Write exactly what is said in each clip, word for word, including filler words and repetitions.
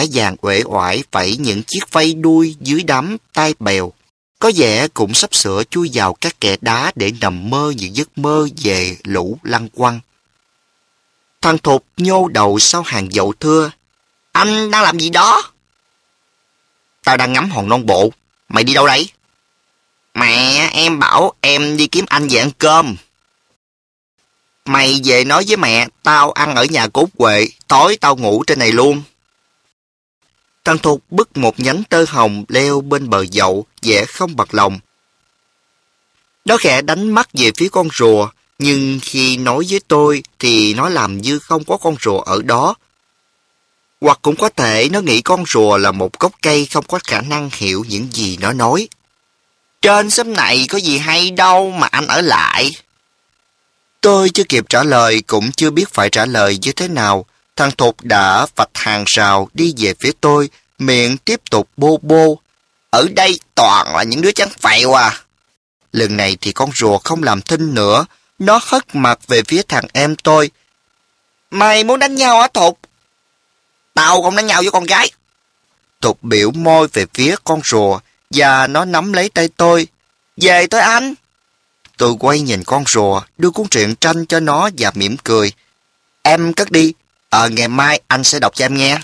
vàng uể oải vẫy những chiếc vây đuôi dưới đám tai bèo. Có vẻ cũng sắp sửa chui vào các kẽ đá để nằm mơ những giấc mơ về lũ lăng quăng. Thằng Thục nhô đầu sau hàng dậu thưa. Anh đang làm gì đó? Tao đang ngắm hòn non bộ. Mày đi đâu đấy? Mẹ, em bảo em đi kiếm anh về ăn cơm. Mày về nói với mẹ, tao ăn ở nhà cốt Huệ, tối tao ngủ trên này luôn. Thằng Thục bứt một nhánh tơ hồng leo bên bờ dậu, vẻ không bật lòng. Nó khẽ đánh mắt về phía con rùa, nhưng khi nói với tôi thì nó làm như không có con rùa ở đó. Hoặc cũng có thể nó nghĩ con rùa là một gốc cây không có khả năng hiểu những gì nó nói. Trên xóm này có gì hay đâu mà anh ở lại. Tôi chưa kịp trả lời, cũng chưa biết phải trả lời như thế nào. Thằng Thục đã vạch hàng rào đi về phía tôi, miệng tiếp tục bô bô. Ở đây toàn là những đứa trắng phèo à. Lần này thì con rùa không làm thinh nữa, nó hất mặt về phía thằng em tôi. Mày muốn đánh nhau hả Thục? Tao không đánh nhau với con gái. Thục biểu môi về phía con rùa, và nó nắm lấy tay tôi. Về thôi anh. Tôi quay nhìn con rùa, đưa cuốn truyện tranh cho nó và mỉm cười. Em cất đi, ờ ngày mai anh sẽ đọc cho em nghe.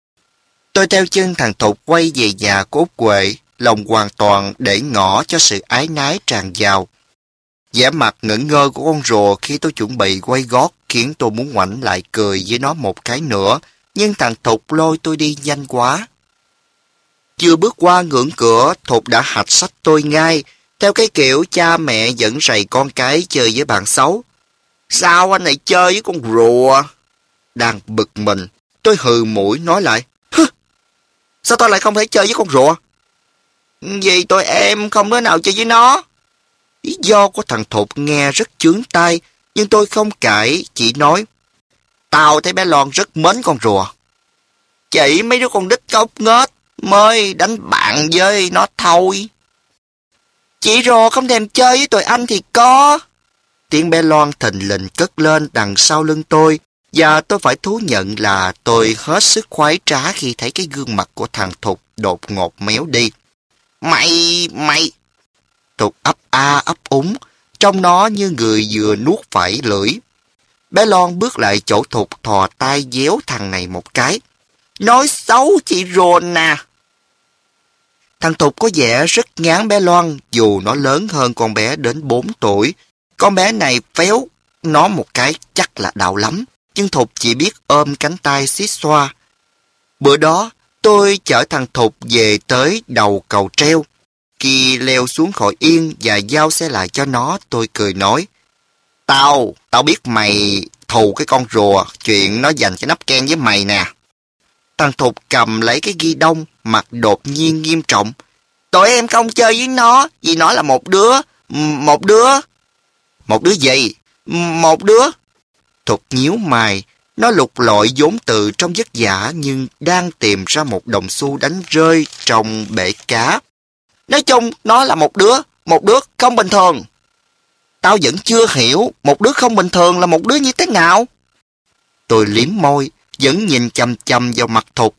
Tôi theo chân thằng Thục quay về nhà của Út Huệ, lòng hoàn toàn để ngỏ cho sự ái nái tràn vào. Vẻ mặt ngẩn ngơ của con rùa khi tôi chuẩn bị quay gót khiến tôi muốn ngoảnh lại cười với nó một cái nữa, nhưng thằng Thục lôi tôi đi nhanh quá. Chưa bước qua ngưỡng cửa, Thục đã hạch sách tôi ngay, theo cái kiểu cha mẹ dẫn rầy con cái chơi với bạn xấu. Sao anh lại chơi với con rùa? Đang bực mình, tôi hừ mũi nói lại. Hứ, sao tôi lại không thể chơi với con rùa? Vì tụi em không đứa nào chơi với nó. Lý do của thằng Thục nghe rất chướng tai, nhưng tôi không cãi, chỉ nói. Tao thấy bé Loan rất mến con rùa. Chỉ mấy đứa con đít cốc nghếch mới đánh bạn với nó thôi. Chị rùa không thèm chơi với tụi anh thì có. Tiếng bé Loan thình lình cất lên đằng sau lưng tôi, và tôi phải thú nhận là tôi hết sức khoái trá khi thấy cái gương mặt của thằng Thục đột ngột méo đi. Mày, mày... Thục ấp a ấp úng, trong nó như người vừa nuốt phải lưỡi. Bé Loan bước lại chỗ Thục thò tay déo thằng này một cái. Nói xấu chị rùa nè. Thằng Thục có vẻ rất ngán bé Loan, dù nó lớn hơn con bé đến bốn tuổi. Con bé này phéo nó một cái chắc là đau lắm, nhưng Thục chỉ biết ôm cánh tay xít xoa. Bữa đó, tôi chở thằng Thục về tới đầu cầu treo. Khi leo xuống khỏi yên và giao xe lại cho nó, tôi cười nói. Tao, tao biết mày thù cái con rùa, chuyện nó dành cái nắp ken với mày nè. Thằng Thục cầm lấy cái ghi đông, mặt đột nhiên nghiêm trọng. Tụi em không chơi với nó, vì nó là một đứa, một đứa. Một đứa gì? Một đứa. Thục nhíu mày, nó lục lọi vốn từ trong giấc giả nhưng đang tìm ra một đồng xu đánh rơi trong bể cá. Nói chung, nó là một đứa, một đứa không bình thường. Tao vẫn chưa hiểu một đứa không bình thường là một đứa như thế nào. Tôi liếm môi, vẫn nhìn chằm chằm vào mặt Thục.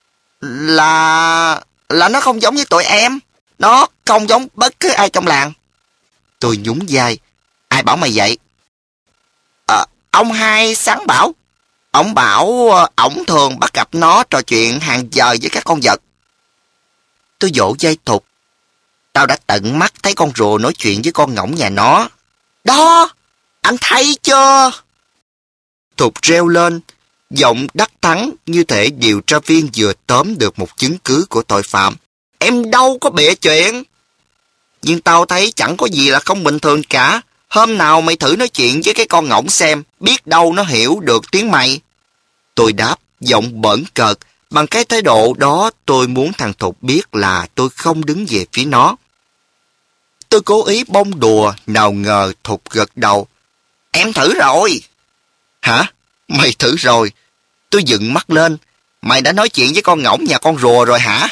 Là... là nó không giống với tụi em. Nó không giống bất cứ ai trong làng. Tôi nhún vai. Ai bảo mày vậy? À, ông hai sáng bảo. Ông bảo ổng thường bắt gặp nó trò chuyện hàng giờ với các con vật. Tôi vỗ vai Thục. Tao đã tận mắt thấy con rùa nói chuyện với con ngỗng nhà nó. Đó! Anh thấy chưa? Thục reo lên, giọng đắc thắng như thể điều tra viên vừa tóm được một chứng cứ của tội phạm. Em đâu có bịa chuyện. Nhưng tao thấy chẳng có gì là không bình thường cả. Hôm nào mày thử nói chuyện với cái con ngỗng xem, biết đâu nó hiểu được tiếng mày. Tôi đáp, giọng bỡn cợt. Bằng cái thái độ đó tôi muốn thằng Thục biết là tôi không đứng về phía nó. Tôi cố ý bông đùa, nào ngờ Thục gật đầu. Em thử rồi. Hả? Mày thử rồi? Tôi dựng mắt lên. Mày đã nói chuyện với con ngỗng nhà con rùa rồi hả?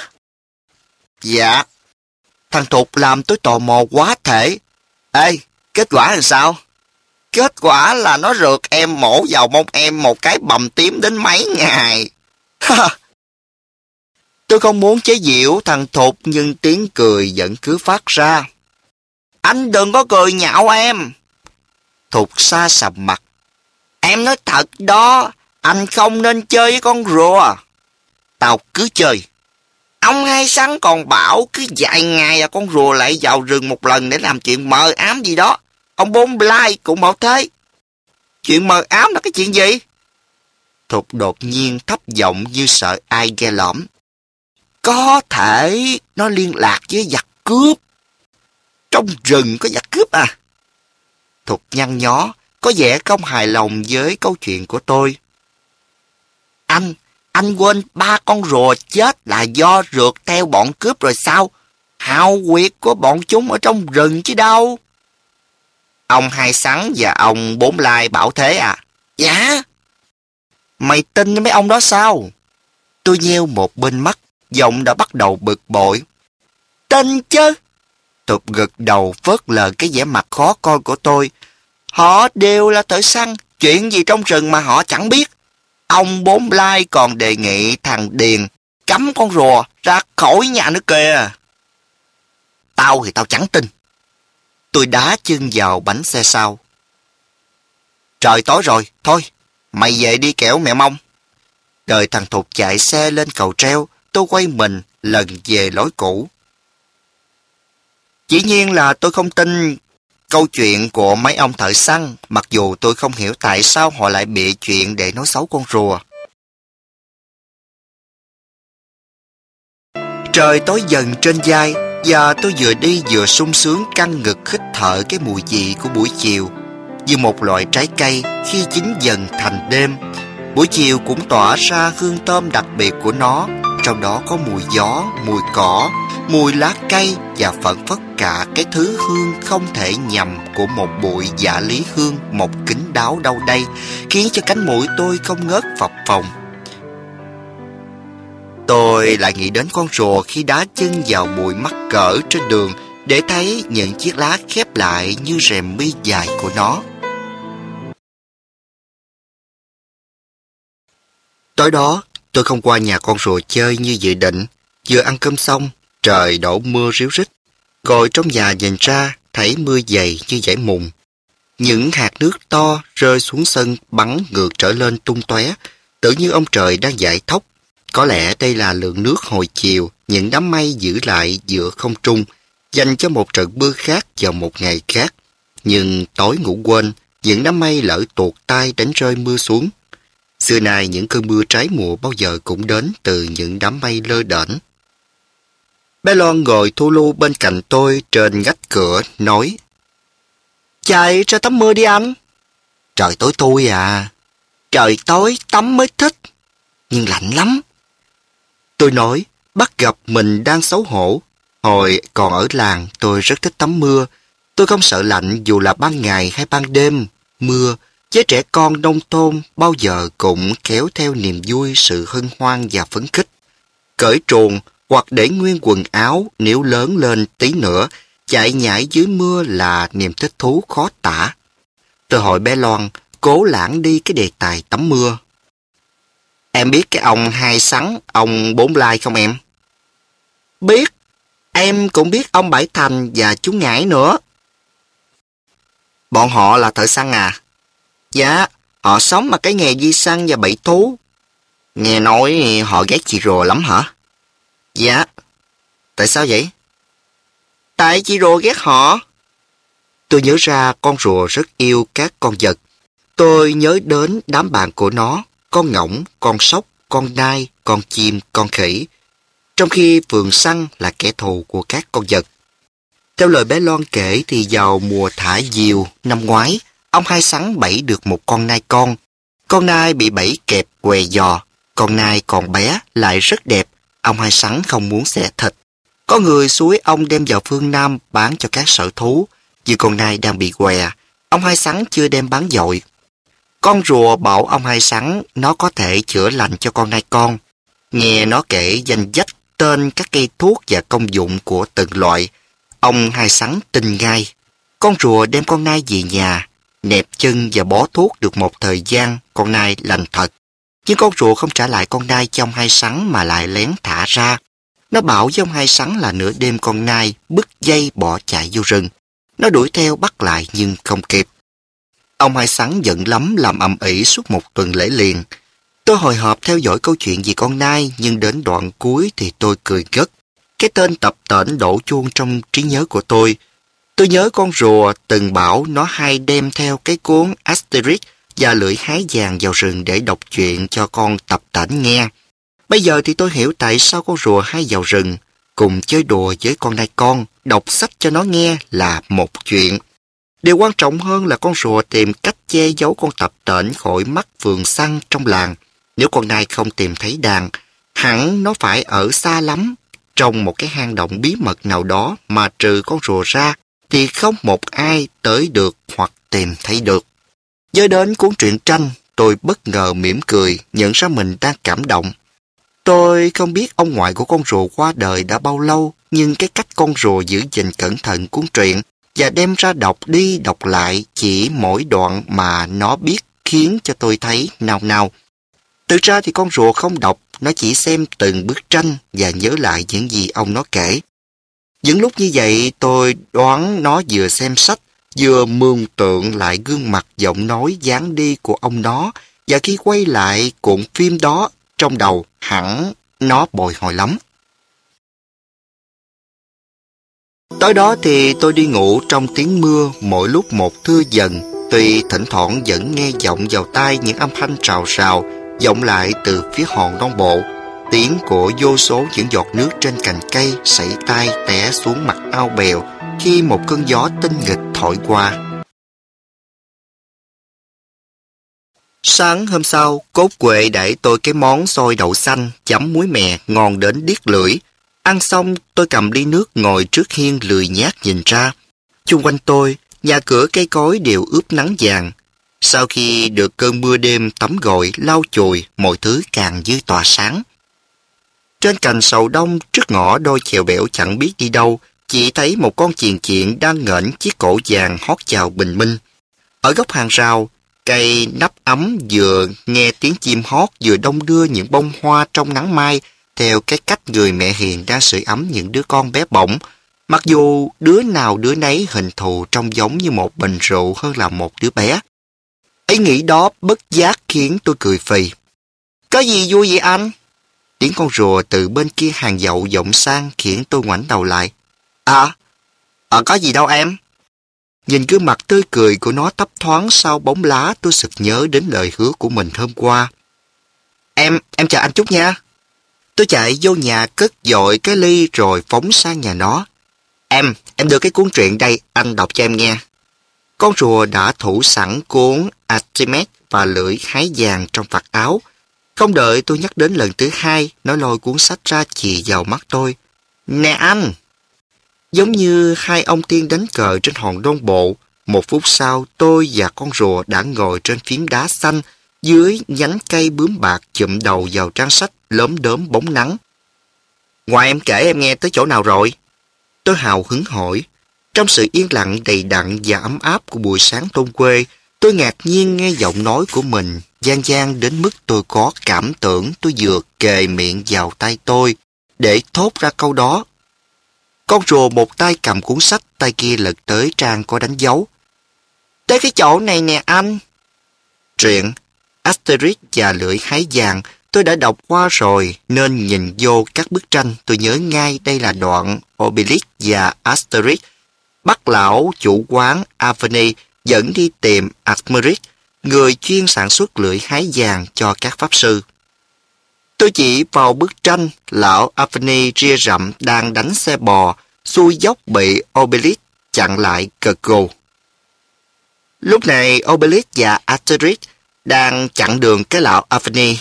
Dạ. Thằng Thục làm tôi tò mò quá thể. Ê, kết quả là sao? Kết quả là nó rượt em mổ vào mông em một cái bầm tím đến mấy ngày. Tôi không muốn chế giễu thằng Thục nhưng tiếng cười vẫn cứ phát ra. Anh đừng có cười nhạo em. Thục xa sầm mặt. Em nói thật đó, anh không nên chơi với con rùa. Tao cứ chơi. Ông Hai Sắn còn bảo cứ vài ngày là con rùa lại vào rừng một lần để làm chuyện mờ ám gì đó. Ông Bốn Lai cũng bảo thế. Chuyện mờ ám là cái chuyện gì? Thục đột nhiên thấp giọng như sợ ai nghe lỏm. Có thể nó liên lạc với giặc cướp. Trong rừng có giặc cướp à? Thục nhăn nhó, có vẻ không hài lòng với câu chuyện của tôi. Anh, anh quên ba con rùa chết là do rượt theo bọn cướp rồi sao? Hào quyệt của bọn chúng ở trong rừng chứ đâu. Ông Hai Sắn và ông Bốn Lai bảo thế à? Dạ. Mày tin mấy ông đó sao? Tôi nheo một bên mắt, giọng đã bắt đầu bực bội. Tin chứ. Thục gật đầu phớt lờ cái vẻ mặt khó coi của tôi. Họ đều là thợ săn, chuyện gì trong rừng mà họ chẳng biết. Ông Bốn Lai còn đề nghị thằng Điền cấm con rùa ra khỏi nhà nữa kìa. Tao thì tao chẳng tin. Tôi đá chân vào bánh xe sau. Trời tối rồi, thôi, mày về đi kẻo mẹ mong. Đợi thằng Thục chạy xe lên cầu treo, tôi quay mình lần về lối cũ. Dĩ nhiên là tôi không tin câu chuyện của mấy ông thợ săn, mặc dù tôi không hiểu tại sao họ lại bịa chuyện để nói xấu con rùa. Trời tối dần trên vai, và tôi vừa đi vừa sung sướng căng ngực hít thở cái mùi vị của buổi chiều, như một loại trái cây khi chín dần thành đêm. Buổi chiều cũng tỏa ra hương thơm đặc biệt của nó, trong đó có mùi gió, mùi cỏ, mùi lá cây và phảng phất cả cái thứ hương không thể nhầm của một bụi dạ lý hương mọc kín đáo đâu đây, khiến cho cánh mũi tôi không ngớt phập phồng. Tôi lại nghĩ đến con rùa khi đá chân vào bụi mắc cỡ trên đường để thấy những chiếc lá khép lại như rèm mi dài của nó. Tối đó, tôi không qua nhà con rùa chơi như dự định. Vừa ăn cơm xong, trời đổ mưa ríu rít. Ngồi trong nhà nhìn ra, thấy mưa dày như dải mùng. Những hạt nước to rơi xuống sân bắn ngược trở lên tung tóe, tưởng như ông trời đang giải thóc. Có lẽ đây là lượng nước hồi chiều, những đám mây giữ lại giữa không trung, dành cho một trận mưa khác vào một ngày khác. Nhưng tối ngủ quên, những đám mây lỡ tuột tay đánh rơi mưa xuống. Xưa nay những cơn mưa trái mùa bao giờ cũng đến từ những đám mây lơ đễnh. Bé Loan ngồi thu lu bên cạnh tôi trên ngách cửa, nói: Chạy ra tắm mưa đi anh. Trời tối tôi à. Trời tối tắm mới thích. Nhưng lạnh lắm. Tôi nói, bắt gặp mình đang xấu hổ. Hồi còn ở làng tôi rất thích tắm mưa. Tôi không sợ lạnh dù là ban ngày hay ban đêm. Mưa với trẻ con nông thôn bao giờ cũng kéo theo niềm vui, sự hân hoan và phấn khích. Cởi truồng hoặc để nguyên quần áo nếu lớn lên tí nữa, chạy nhảy dưới mưa là niềm thích thú khó tả. Tôi hỏi bé Loan, cố lãng đi cái đề tài tắm mưa. Em biết cái ông Hai Sắn, ông Bốn Lai không em? Biết. Em cũng biết ông Bảy Thành và chú Ngải nữa. Bọn họ là thợ săn à? Dạ, họ sống bằng cái nghề đi săn và bẫy thú. Nghe nói họ ghét chị rùa lắm hả? Dạ. Tại sao vậy? Tại chị rùa ghét họ. Tôi nhớ ra con rùa rất yêu các con vật. Tôi nhớ đến đám bạn của nó, con ngỗng, con sóc, con nai, con chim, con khỉ. Trong khi vườn săn là kẻ thù của các con vật. Theo lời bé Loan kể thì vào mùa thả diều năm ngoái, ông Hai Sắn bẫy được một con nai con. Con nai bị bẫy kẹp què giò. Con nai còn bé lại rất đẹp. Ông Hai Sắn không muốn xẻ thịt. Có người xúi ông đem vào phương Nam bán cho các sở thú. Vì con nai đang bị què, ông Hai Sắn chưa đem bán dội. Con rùa bảo ông Hai Sắn nó có thể chữa lành cho con nai con. Nghe nó kể danh sách tên các cây thuốc và công dụng của từng loại, ông Hai Sắn tin ngay. Con rùa đem con nai về nhà, nẹp chân và bó thuốc được một thời gian, con nai lành thật. Nhưng con rùa không trả lại con nai cho ông hai sắn mà lại lén thả ra. Nó bảo với ông hai sắn là nửa đêm con nai bứt dây bỏ chạy vô rừng. Nó đuổi theo bắt lại nhưng không kịp. Ông hai sắn giận lắm làm ầm ĩ suốt một tuần lễ liền. Tôi hồi hộp theo dõi câu chuyện về con nai, nhưng đến đoạn cuối thì tôi cười gất. Cái tên tập tễnh đổ chuông trong trí nhớ của tôi. Tôi nhớ con rùa từng bảo nó hay đem theo cái cuốn Asterix và lưỡi hái vàng vào rừng để đọc chuyện cho con tập tễnh nghe. Bây giờ thì tôi hiểu tại sao con rùa hay vào rừng, cùng chơi đùa với con nai con, đọc sách cho nó nghe là một chuyện. Điều quan trọng hơn là con rùa tìm cách che giấu con tập tễnh khỏi mắt vườn săn trong làng. Nếu con nai không tìm thấy đàn, hẳn nó phải ở xa lắm, trong một cái hang động bí mật nào đó mà trừ con rùa ra, thì không một ai tới được hoặc tìm thấy được. Nhớ đến cuốn truyện tranh, tôi bất ngờ mỉm cười, nhận ra mình đang cảm động. Tôi không biết ông ngoại của con rùa qua đời đã bao lâu, nhưng cái cách con rùa giữ gìn cẩn thận cuốn truyện và đem ra đọc đi đọc lại chỉ mỗi đoạn mà nó biết khiến cho tôi thấy nao nao. Thực ra thì con rùa không đọc, nó chỉ xem từng bức tranh và nhớ lại những gì ông nó kể. Những lúc như vậy tôi đoán nó vừa xem sách, vừa mường tượng lại gương mặt giọng nói dáng đi của ông nó, và khi quay lại cuộn phim đó trong đầu hẳn nó bồi hồi lắm. Tối đó thì tôi đi ngủ trong tiếng mưa mỗi lúc một thưa dần, tuy thỉnh thoảng vẫn nghe vọng vào tai những âm thanh rào rào vọng lại từ phía hòn non bộ, tiếng của vô số những giọt nước trên cành cây sảy tay té xuống mặt ao bèo khi một cơn gió tinh nghịch thổi qua. Sáng hôm sau, Cốt Quệ đẩy tôi cái món xôi đậu xanh chấm muối mè ngon đến điếc lưỡi. Ăn xong, tôi cầm ly nước ngồi trước hiên lười nhác nhìn ra. Chung quanh tôi, nhà cửa cây cối đều ướp nắng vàng. Sau khi được cơn mưa đêm tắm gội, lau chùi, mọi thứ càng như tỏa sáng. Trên cành sầu đông trước ngõ đôi chèo bẻo chẳng biết đi đâu, chỉ thấy một con chiền chiện đang nghển chiếc cổ vàng hót chào bình minh. Ở góc hàng rào, cây nắp ấm vừa nghe tiếng chim hót vừa đông đưa những bông hoa trong nắng mai theo cái cách người mẹ hiền đang sưởi ấm những đứa con bé bỏng. Mặc dù đứa nào đứa nấy hình thù trông giống như một bình rượu hơn là một đứa bé. Ý nghĩ đó bất giác khiến tôi cười phì. Có gì vui vậy anh? Tiếng con rùa từ bên kia hàng dậu vọng sang khiến tôi ngoảnh đầu lại. À, à có gì đâu em. Nhìn gương mặt tươi cười của nó thấp thoáng sau bóng lá, tôi sực nhớ đến lời hứa của mình hôm qua. Em, em chờ anh chút nha. Tôi chạy vô nhà cất dội cái ly rồi phóng sang nhà nó. Em, em đưa cái cuốn truyện đây, anh đọc cho em nghe. Con rùa đã thủ sẵn cuốn Artemis và lưỡi hái vàng trong vạt áo. Không đợi tôi nhắc đến lần thứ hai, nó lôi cuốn sách ra chì vào mắt tôi. Nè anh! Giống như hai ông tiên đánh cờ trên hòn non bộ, một phút sau tôi và con rùa đã ngồi trên phiến đá xanh dưới nhánh cây bướm bạc chụm đầu vào trang sách lốm đốm bóng nắng. Ngoài em kể em nghe tới chỗ nào rồi? Tôi hào hứng hỏi. Trong sự yên lặng đầy đặn và ấm áp của buổi sáng thôn quê, tôi ngạc nhiên nghe giọng nói của mình vang vang đến mức tôi có cảm tưởng tôi vừa kề miệng vào tay tôi để thốt ra câu đó. Con rùa một tay cầm cuốn sách, tay kia lật tới trang có đánh dấu. Tới cái chỗ này nè anh. Truyện Asterix và lưỡi hái vàng tôi đã đọc qua rồi, nên nhìn vô các bức tranh tôi nhớ ngay đây là đoạn Obelix và Asterix bắt lão chủ quán Aveni dẫn đi tìm Artemis, người chuyên sản xuất lưỡi hái vàng cho các pháp sư. Tôi chỉ vào bức tranh lão Aveni ria rậm đang đánh xe bò, xuôi dốc bị Obelix chặn lại gật gù. Lúc này Obelix và Asterix đang chặn đường cái lão Aveni.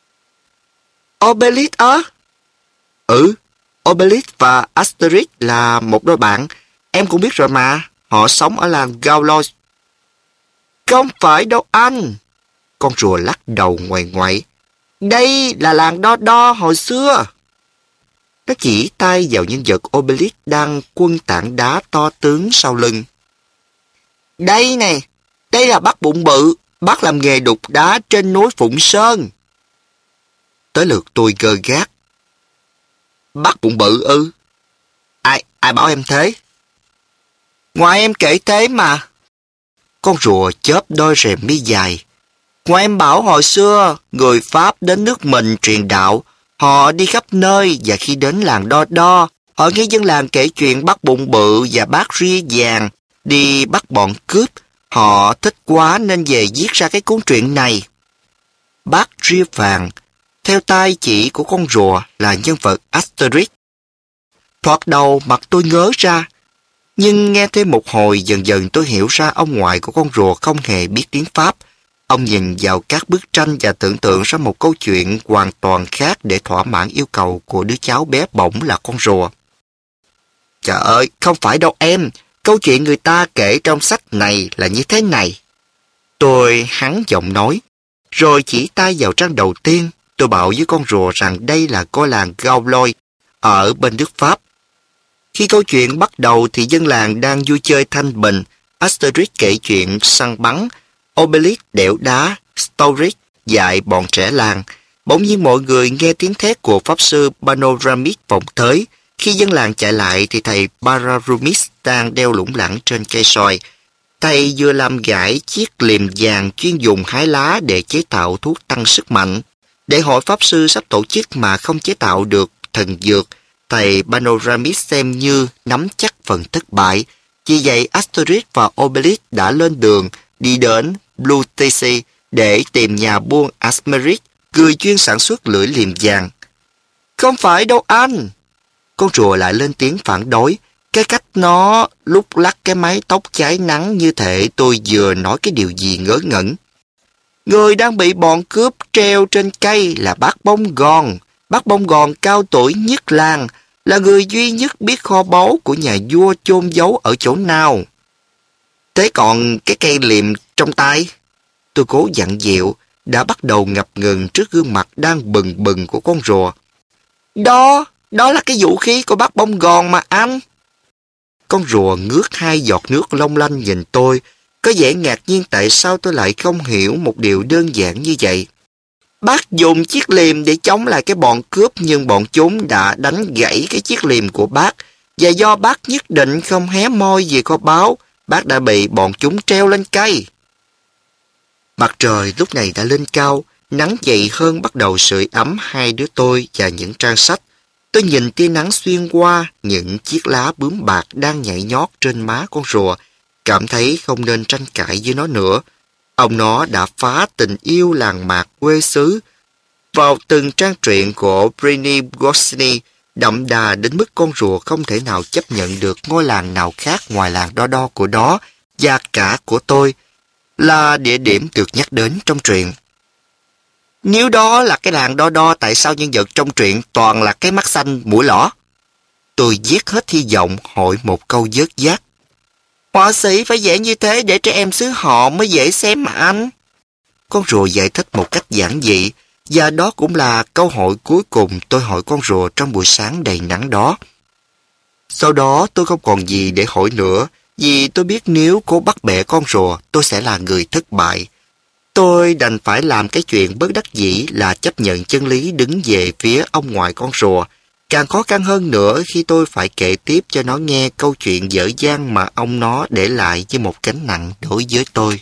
Obelix á? Ừ, Obelix và Asterix là một đôi bạn. Em cũng biết rồi mà, họ sống ở làng Gaulois. Không phải đâu anh. Con rùa lắc đầu ngoại ngoại. Đây là làng Đo Đo hồi xưa. Nó chỉ tay vào nhân vật Obelix đang quăng tảng đá to tướng sau lưng. Đây này, đây là bác bụng bự, bác làm nghề đục đá trên núi Phụng Sơn. Tới lượt tôi gơ gác. Bác bụng bự ư? Ai, ai bảo em thế? Ngoài em kể thế mà. Con rùa chớp đôi rèm mi dài. Ngoài em bảo hồi xưa, người Pháp đến nước mình truyền đạo, họ đi khắp nơi và khi đến làng Đo Đo, họ nghe dân làng kể chuyện bác bụng bự và bác ria vàng đi bắt bọn cướp. Họ thích quá nên về viết ra cái cuốn truyện này. Bác ria vàng, theo tay chỉ của con rùa là nhân vật Asterix. Thoạt đầu mặt tôi ngớ ra, nhưng nghe thêm một hồi dần dần tôi hiểu ra ông ngoại của con rùa không hề biết tiếng Pháp. Ông nhìn vào các bức tranh và tưởng tượng ra một câu chuyện hoàn toàn khác để thỏa mãn yêu cầu của đứa cháu bé bỏng là con rùa. Trời ơi, không phải đâu em. Câu chuyện người ta kể trong sách này là như thế này. Tôi hắn giọng nói, rồi chỉ tay vào trang đầu tiên. Tôi bảo với con rùa rằng đây là ngôi làng Gaulois ở bên nước Pháp. Khi câu chuyện bắt đầu thì dân làng đang vui chơi thanh bình. Asterix kể chuyện săn bắn, Obelix đẽo đá, Storyx dạy bọn trẻ làng. Bỗng nhiên mọi người nghe tiếng thét của pháp sư Panoramis vọng tới. Khi dân làng chạy lại thì thầy Pararumis đang đeo lủng lẳng trên cây soi. Thầy vừa làm gãy chiếc liềm vàng chuyên dùng hái lá để chế tạo thuốc tăng sức mạnh. Để hội pháp sư sắp tổ chức mà không chế tạo được thần dược, thầy Panoramis xem như nắm chắc phần thất bại. Vì vậy Asterix và Obelix đã lên đường đi đến Bluteci để tìm nhà buôn Asmeric, người chuyên sản xuất lưỡi liềm vàng. Không phải đâu anh! Con rùa lại lên tiếng phản đối. Cái cách nó lúc lắc cái mái tóc cháy nắng như thể tôi vừa nói cái điều gì ngớ ngẩn. Người đang bị bọn cướp treo trên cây là bác Bông Gòn. Bác Bông Gòn cao tuổi nhất làng, là người duy nhất biết kho báu của nhà vua chôn giấu ở chỗ nào. Thế còn cái cây liềm trong tay? Tôi cố dặn dịu, đã bắt đầu ngập ngừng trước gương mặt đang bừng bừng của con rùa. Đó, đó là cái vũ khí của bác Bông Gòn mà anh. Con rùa ngước hai giọt nước long lanh nhìn tôi, có vẻ ngạc nhiên tại sao tôi lại không hiểu một điều đơn giản như vậy. Bác dùng chiếc liềm để chống lại cái bọn cướp, nhưng bọn chúng đã đánh gãy cái chiếc liềm của bác, và do bác nhất định không hé môi về kho báu, bác đã bị bọn chúng treo lên cây. Mặt trời lúc này đã lên cao, nắng dậy hơn bắt đầu sưởi ấm hai đứa tôi và những trang sách. Tôi nhìn tia nắng xuyên qua những chiếc lá bướm bạc đang nhảy nhót trên má con rùa, cảm thấy không nên tranh cãi với nó nữa. Ông nó đã phá tình yêu làng mạc quê xứ vào từng trang truyện của Brini Goscinny, đậm đà đến mức con rùa không thể nào chấp nhận được ngôi làng nào khác ngoài làng Đo Đo của nó và cả của tôi là địa điểm được nhắc đến trong truyện. Nếu đó là cái làng Đo Đo, tại sao nhân vật trong truyện toàn là cái mắt xanh mũi lõ? Tôi viết hết hy vọng hỏi một câu vớt vát. Họa sĩ phải vẽ như thế để trẻ em xứ họ mới dễ xem mà anh. Con rùa giải thích một cách giản dị, và đó cũng là câu hỏi cuối cùng tôi hỏi con rùa trong buổi sáng đầy nắng đó. Sau đó tôi không còn gì để hỏi nữa, vì tôi biết nếu cố bắt bẻ con rùa, tôi sẽ là người thất bại. Tôi đành phải làm cái chuyện bất đắc dĩ là chấp nhận chân lý đứng về phía ông ngoại con rùa. Càng khó khăn hơn nữa khi tôi phải kể tiếp cho nó nghe câu chuyện dở dang mà ông nó để lại như một gánh nặng đối với tôi.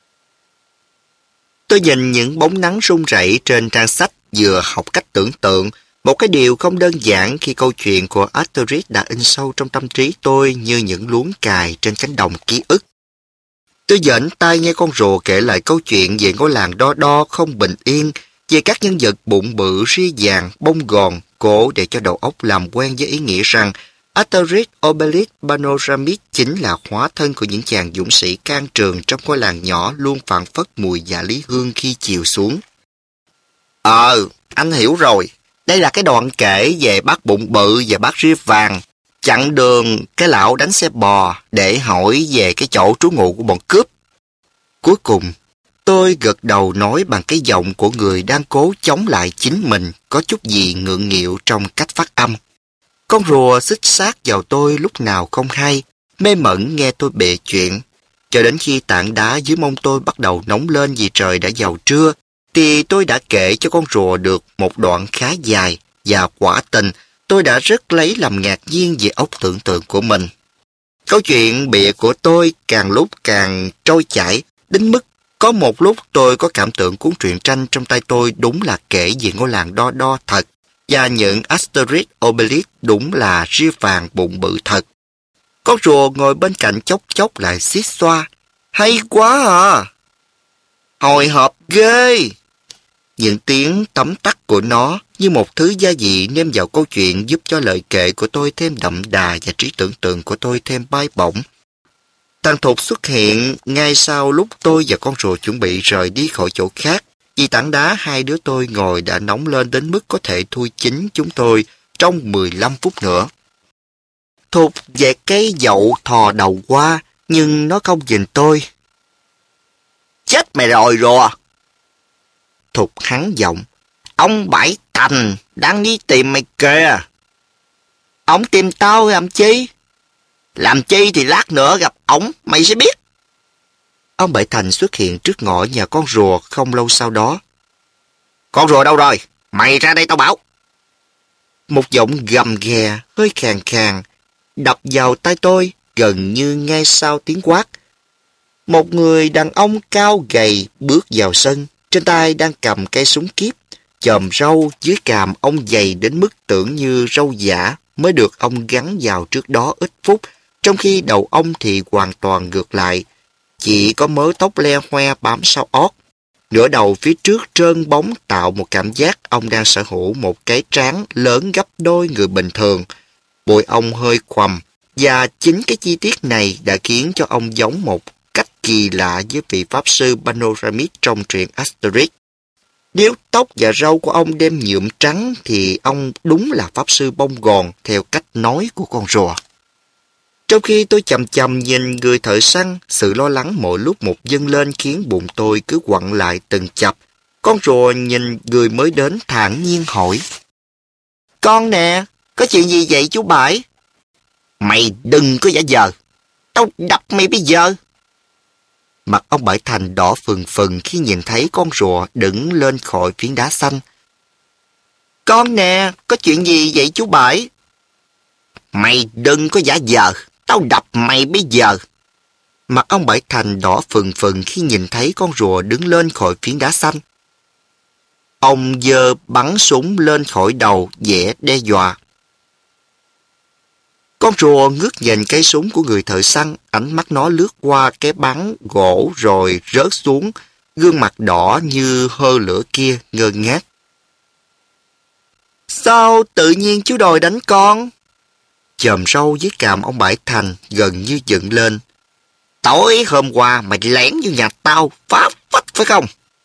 Tôi nhìn những bóng nắng rung rẩy trên trang sách, vừa học cách tưởng tượng, một cái điều không đơn giản khi câu chuyện của Asterix đã in sâu trong tâm trí tôi như những luống cài trên cánh đồng ký ức. Tôi dễn tai nghe con rùa kể lại câu chuyện về ngôi làng Đo Đo không bình yên, về các nhân vật bụng bự, ria vàng, bông gòn, cổ để cho đầu óc làm quen với ý nghĩa rằng Asterix, Obelix, Panoramis chính là hóa thân của những chàng dũng sĩ can trường trong ngôi làng nhỏ luôn phảng phất mùi dạ lý hương khi chiều xuống. Ờ, anh hiểu rồi. Đây là cái đoạn kể về bác bụng bự và bác ria vàng. Chặn đường cái lão đánh xe bò để hỏi về cái chỗ trú ngụ của bọn cướp. Cuối cùng, tôi gật đầu nói bằng cái giọng của người đang cố chống lại chính mình, có chút gì ngượng nghịu trong cách phát âm. Con rùa xích sát vào tôi lúc nào không hay, mê mẩn nghe tôi bệ chuyện. Cho đến khi tảng đá dưới mông tôi bắt đầu nóng lên vì trời đã vào trưa, thì tôi đã kể cho con rùa được một đoạn khá dài và quả tình tôi đã rất lấy làm ngạc nhiên về óc tưởng tượng của mình. Câu chuyện bịa của tôi càng lúc càng trôi chảy, đến mức có một lúc tôi có cảm tưởng cuốn truyện tranh trong tay tôi đúng là kể về ngôi làng đo đo thật, và những Asterix Obelix đúng là ria vàng bụng bự thật. Con rùa ngồi bên cạnh chốc chốc lại xít xoa. Hay quá à! Hồi hộp ghê! Những tiếng tấm tắc của nó như một thứ gia vị nêm vào câu chuyện giúp cho lời kể của tôi thêm đậm đà và trí tưởng tượng của tôi thêm bay bổng. Thằng Thục xuất hiện ngay sau lúc tôi và con rùa chuẩn bị rời đi khỏi chỗ khác, vì tảng đá hai đứa tôi ngồi đã nóng lên đến mức có thể thui chín chúng tôi trong mười lăm phút nữa. Thục vẹt cái dậu thò đầu qua, nhưng nó không nhìn tôi. Chết mày rồi rùa! Thục hắn giọng. Ông Bảy Thành đang đi tìm mày kìa. Ông tìm tao làm chi? Làm chi thì lát nữa gặp ổng, mày sẽ biết. Ông Bảy Thành xuất hiện trước ngõ nhà con rùa không lâu sau đó. Con rùa đâu rồi? Mày ra đây tao bảo. Một giọng gầm ghè, hơi khàn khàn, đập vào tai tôi gần như ngay sau tiếng quát. Một người đàn ông cao gầy bước vào sân, trên tay đang cầm cây súng kíp, chòm râu dưới càm ông dày đến mức tưởng như râu giả mới được ông gắn vào trước đó ít phút, trong khi đầu ông thì hoàn toàn ngược lại, chỉ có mớ tóc le hoe bám sau ót. Nửa đầu phía trước trơn bóng tạo một cảm giác ông đang sở hữu một cái trán lớn gấp đôi người bình thường. Bụi ông hơi khoằm, và chính cái chi tiết này đã khiến cho ông giống một cách kỳ lạ với vị pháp sư Panoramix trong truyện Asterix. Nếu tóc và râu của ông đem nhuộm trắng thì ông đúng là pháp sư bông gòn theo cách nói của con rùa. Trong khi tôi chầm chầm nhìn người thợ săn, sự lo lắng mỗi lúc một dâng lên khiến bụng tôi cứ quặn lại từng chập. Con rùa nhìn người mới đến thản nhiên hỏi. Con nè, có chuyện gì vậy chú Bảy? Mày đừng có giả vờ, tao đập mày bây giờ. Mặt ông Bảy Thành đỏ phừng phừng khi nhìn thấy con rùa đứng lên khỏi phiến đá xanh. Con nè, có chuyện gì vậy chú Bảy? Mày đừng có giả vờ, tao đập mày bây giờ. Mặt ông Bảy Thành đỏ phừng phừng khi nhìn thấy con rùa đứng lên khỏi phiến đá xanh. Ông giơ bắn súng lên khỏi đầu, vẻ đe dọa. Con rùa ngước nhìn cây súng của người thợ săn, ánh mắt nó lướt qua cái bắn gỗ rồi rớt xuống, gương mặt đỏ như hơ lửa kia ngơ ngác. Sao tự nhiên chú đòi đánh con? Chòm râu dưới cằm ông Bảy Thành gần như dựng lên. Tối hôm qua mày lén vô nhà tao phá phách phải không?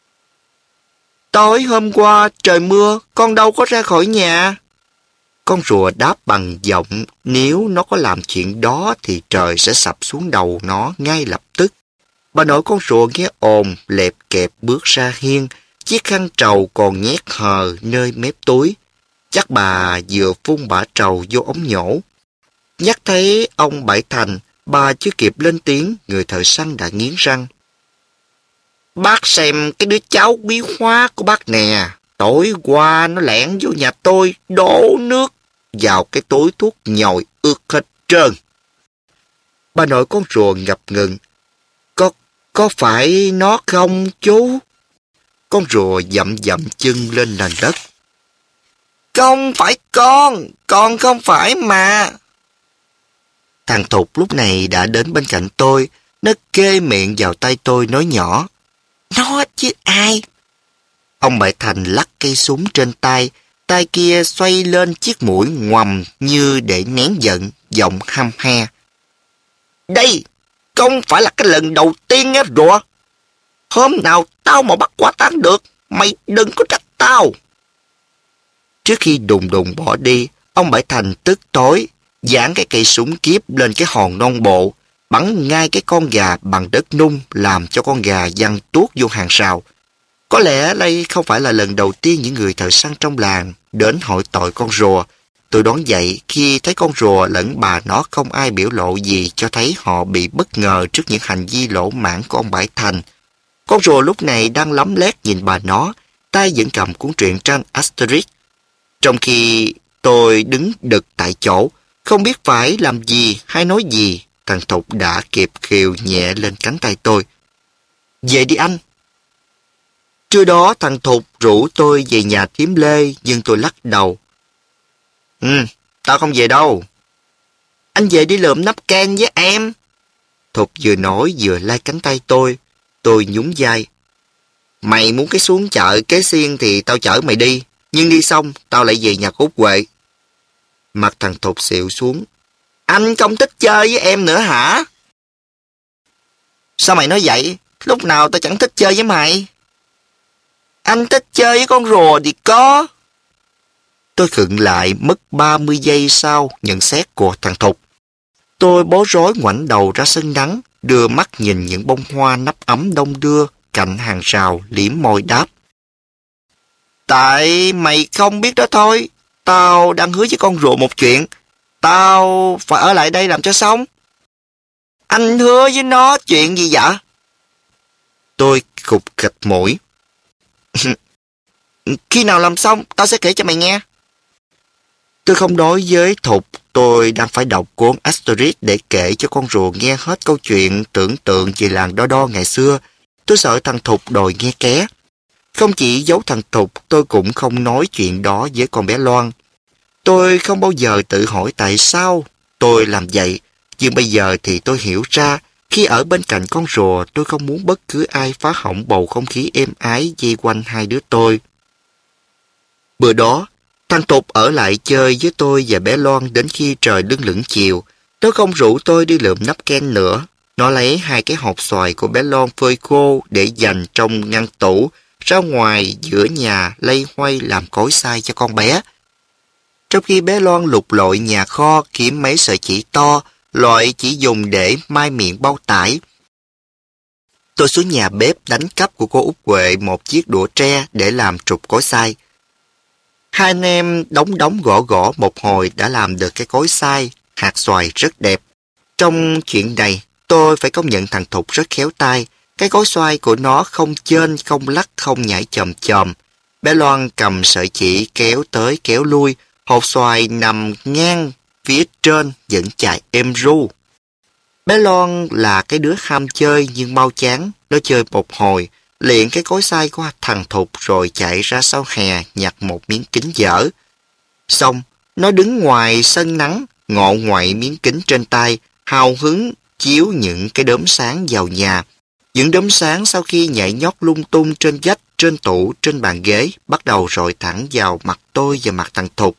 Tối hôm qua trời mưa, con đâu có ra khỏi nhà. Con rùa đáp bằng giọng nếu nó có làm chuyện đó thì trời sẽ sập xuống đầu nó ngay lập tức. Bà nội con rùa nghe ồn lẹp kẹp bước ra hiên, chiếc khăn trầu còn nhét hờ nơi mép túi. Chắc bà vừa phun bã trầu vô ống nhổ. Nhắc thấy ông Bảy Thành, bà chưa kịp lên tiếng, người thợ săn đã nghiến răng. Bác xem cái đứa cháu quý hóa của bác nè. Tối qua nó lẻn vô nhà tôi đổ nước vào cái túi thuốc nhồi ướt hết trơn. Bà nội con rùa ngập ngừng. Có, có phải nó không chú? Con rùa dậm dậm chân lên nền đất. Không phải con, con không phải mà. Thằng Thục lúc này đã đến bên cạnh tôi, nó kê miệng vào tay tôi nói nhỏ. Nó chứ ai? Ông Bảy Thành lắc cây súng trên tay, tay kia xoay lên chiếc mũi ngoằm như để nén giận, giọng hăm he. Đây, không phải là cái lần đầu tiên á rùa. Hôm nào tao mà bắt quả tang được, mày đừng có trách tao. Trước khi đùng đùng bỏ đi, ông Bảy Thành tức tối, giãn cái cây súng kiếp lên cái hòn non bộ, bắn ngay cái con gà bằng đất nung làm cho con gà văng tuốt vô hàng rào. Có lẽ đây không phải là lần đầu tiên những người thợ săn trong làng đến hỏi tội con rùa. Tôi đoán vậy khi thấy con rùa lẫn bà nó không ai biểu lộ gì cho thấy họ bị bất ngờ trước những hành vi lỗ mãng của ông Bảy Thành. Con rùa lúc này đang lấm lét nhìn bà nó, tay vẫn cầm cuốn truyện tranh Asterix. Trong khi tôi đứng đực tại chỗ, không biết phải làm gì hay nói gì, thằng Thục đã kịp khều nhẹ lên cánh tay tôi. Về đi anh. Trưa đó thằng Thục rủ tôi về nhà thím Lê, nhưng tôi lắc đầu. Ừ, tao không về đâu. Anh về đi lượm nắp ken với em. Thục vừa nói vừa lai cánh tay tôi. Tôi nhún vai. Mày muốn cái xuống chợ Kế Xiên thì tao chở mày đi, nhưng đi xong tao lại về nhà Cốt Huệ. Mặt thằng Thục xịu xuống. Anh không thích chơi với em nữa hả? Sao mày nói vậy? Lúc nào tao chẳng thích chơi với mày. Anh thích chơi với con rùa thì có. Tôi khựng lại mất ba mươi giây sau nhận xét của thằng Thục. Tôi bối rối ngoảnh đầu ra sân nắng, đưa mắt nhìn những bông hoa nắp ấm đông đưa cạnh hàng rào, liếm môi đáp. Tại mày không biết đó thôi. Tao đang hứa với con rùa một chuyện. Tao phải ở lại đây làm cho xong. Anh hứa với nó chuyện gì vậy? Tôi khục khịch mũi. Khi nào làm xong, tao sẽ kể cho mày nghe. Tôi không nói với Thục, tôi đang phải đọc cuốn Asterix để kể cho con rùa nghe hết câu chuyện tưởng tượng về làng Đo Đo ngày xưa. Tôi sợ thằng Thục đòi nghe ké. Không chỉ giấu thằng Thục, tôi cũng không nói chuyện đó với con bé Loan. Tôi không bao giờ tự hỏi tại sao tôi làm vậy, nhưng bây giờ thì tôi hiểu ra, khi ở bên cạnh con rùa, tôi không muốn bất cứ ai phá hỏng bầu không khí êm ái vây quanh hai đứa tôi. Bữa đó, thằng Thục ở lại chơi với tôi và bé Loan đến khi trời lưng lửng chiều. Nó không rủ tôi đi lượm nắp ken nữa. Nó lấy hai cái hộp xoài của bé Loan phơi khô để dành trong ngăn tủ, ra ngoài giữa nhà lây hoay làm cối xay cho con bé. Trong khi bé Loan lục lội nhà kho kiếm mấy sợi chỉ to, loại chỉ dùng để mai miệng bao tải. Tôi xuống nhà bếp đánh cắp của cô Út Huệ một chiếc đũa tre để làm trục cối xay. Hai anh em đóng đóng gõ gõ một hồi đã làm được cái cối xay, hạt xoài rất đẹp. Trong chuyện này, tôi phải công nhận thằng Thục rất khéo tay. Cái cối xoay của nó không chênh, không lắc, không nhảy chồm chồm. Bé Loan cầm sợi chỉ kéo tới kéo lui, hột xoài nằm ngang phía trên vẫn chạy êm ru. Bé Loan là cái đứa ham chơi nhưng mau chán. Nó chơi một hồi, liền cái cối xay của thằng Thục rồi chạy ra sau hè nhặt một miếng kính dở. Xong, nó đứng ngoài sân nắng, ngọ ngoại miếng kính trên tay, hào hứng chiếu những cái đốm sáng vào nhà. Những đốm sáng sau khi nhảy nhót lung tung trên vách, trên tủ, trên bàn ghế, bắt đầu rọi thẳng vào mặt tôi và mặt thằng Thục.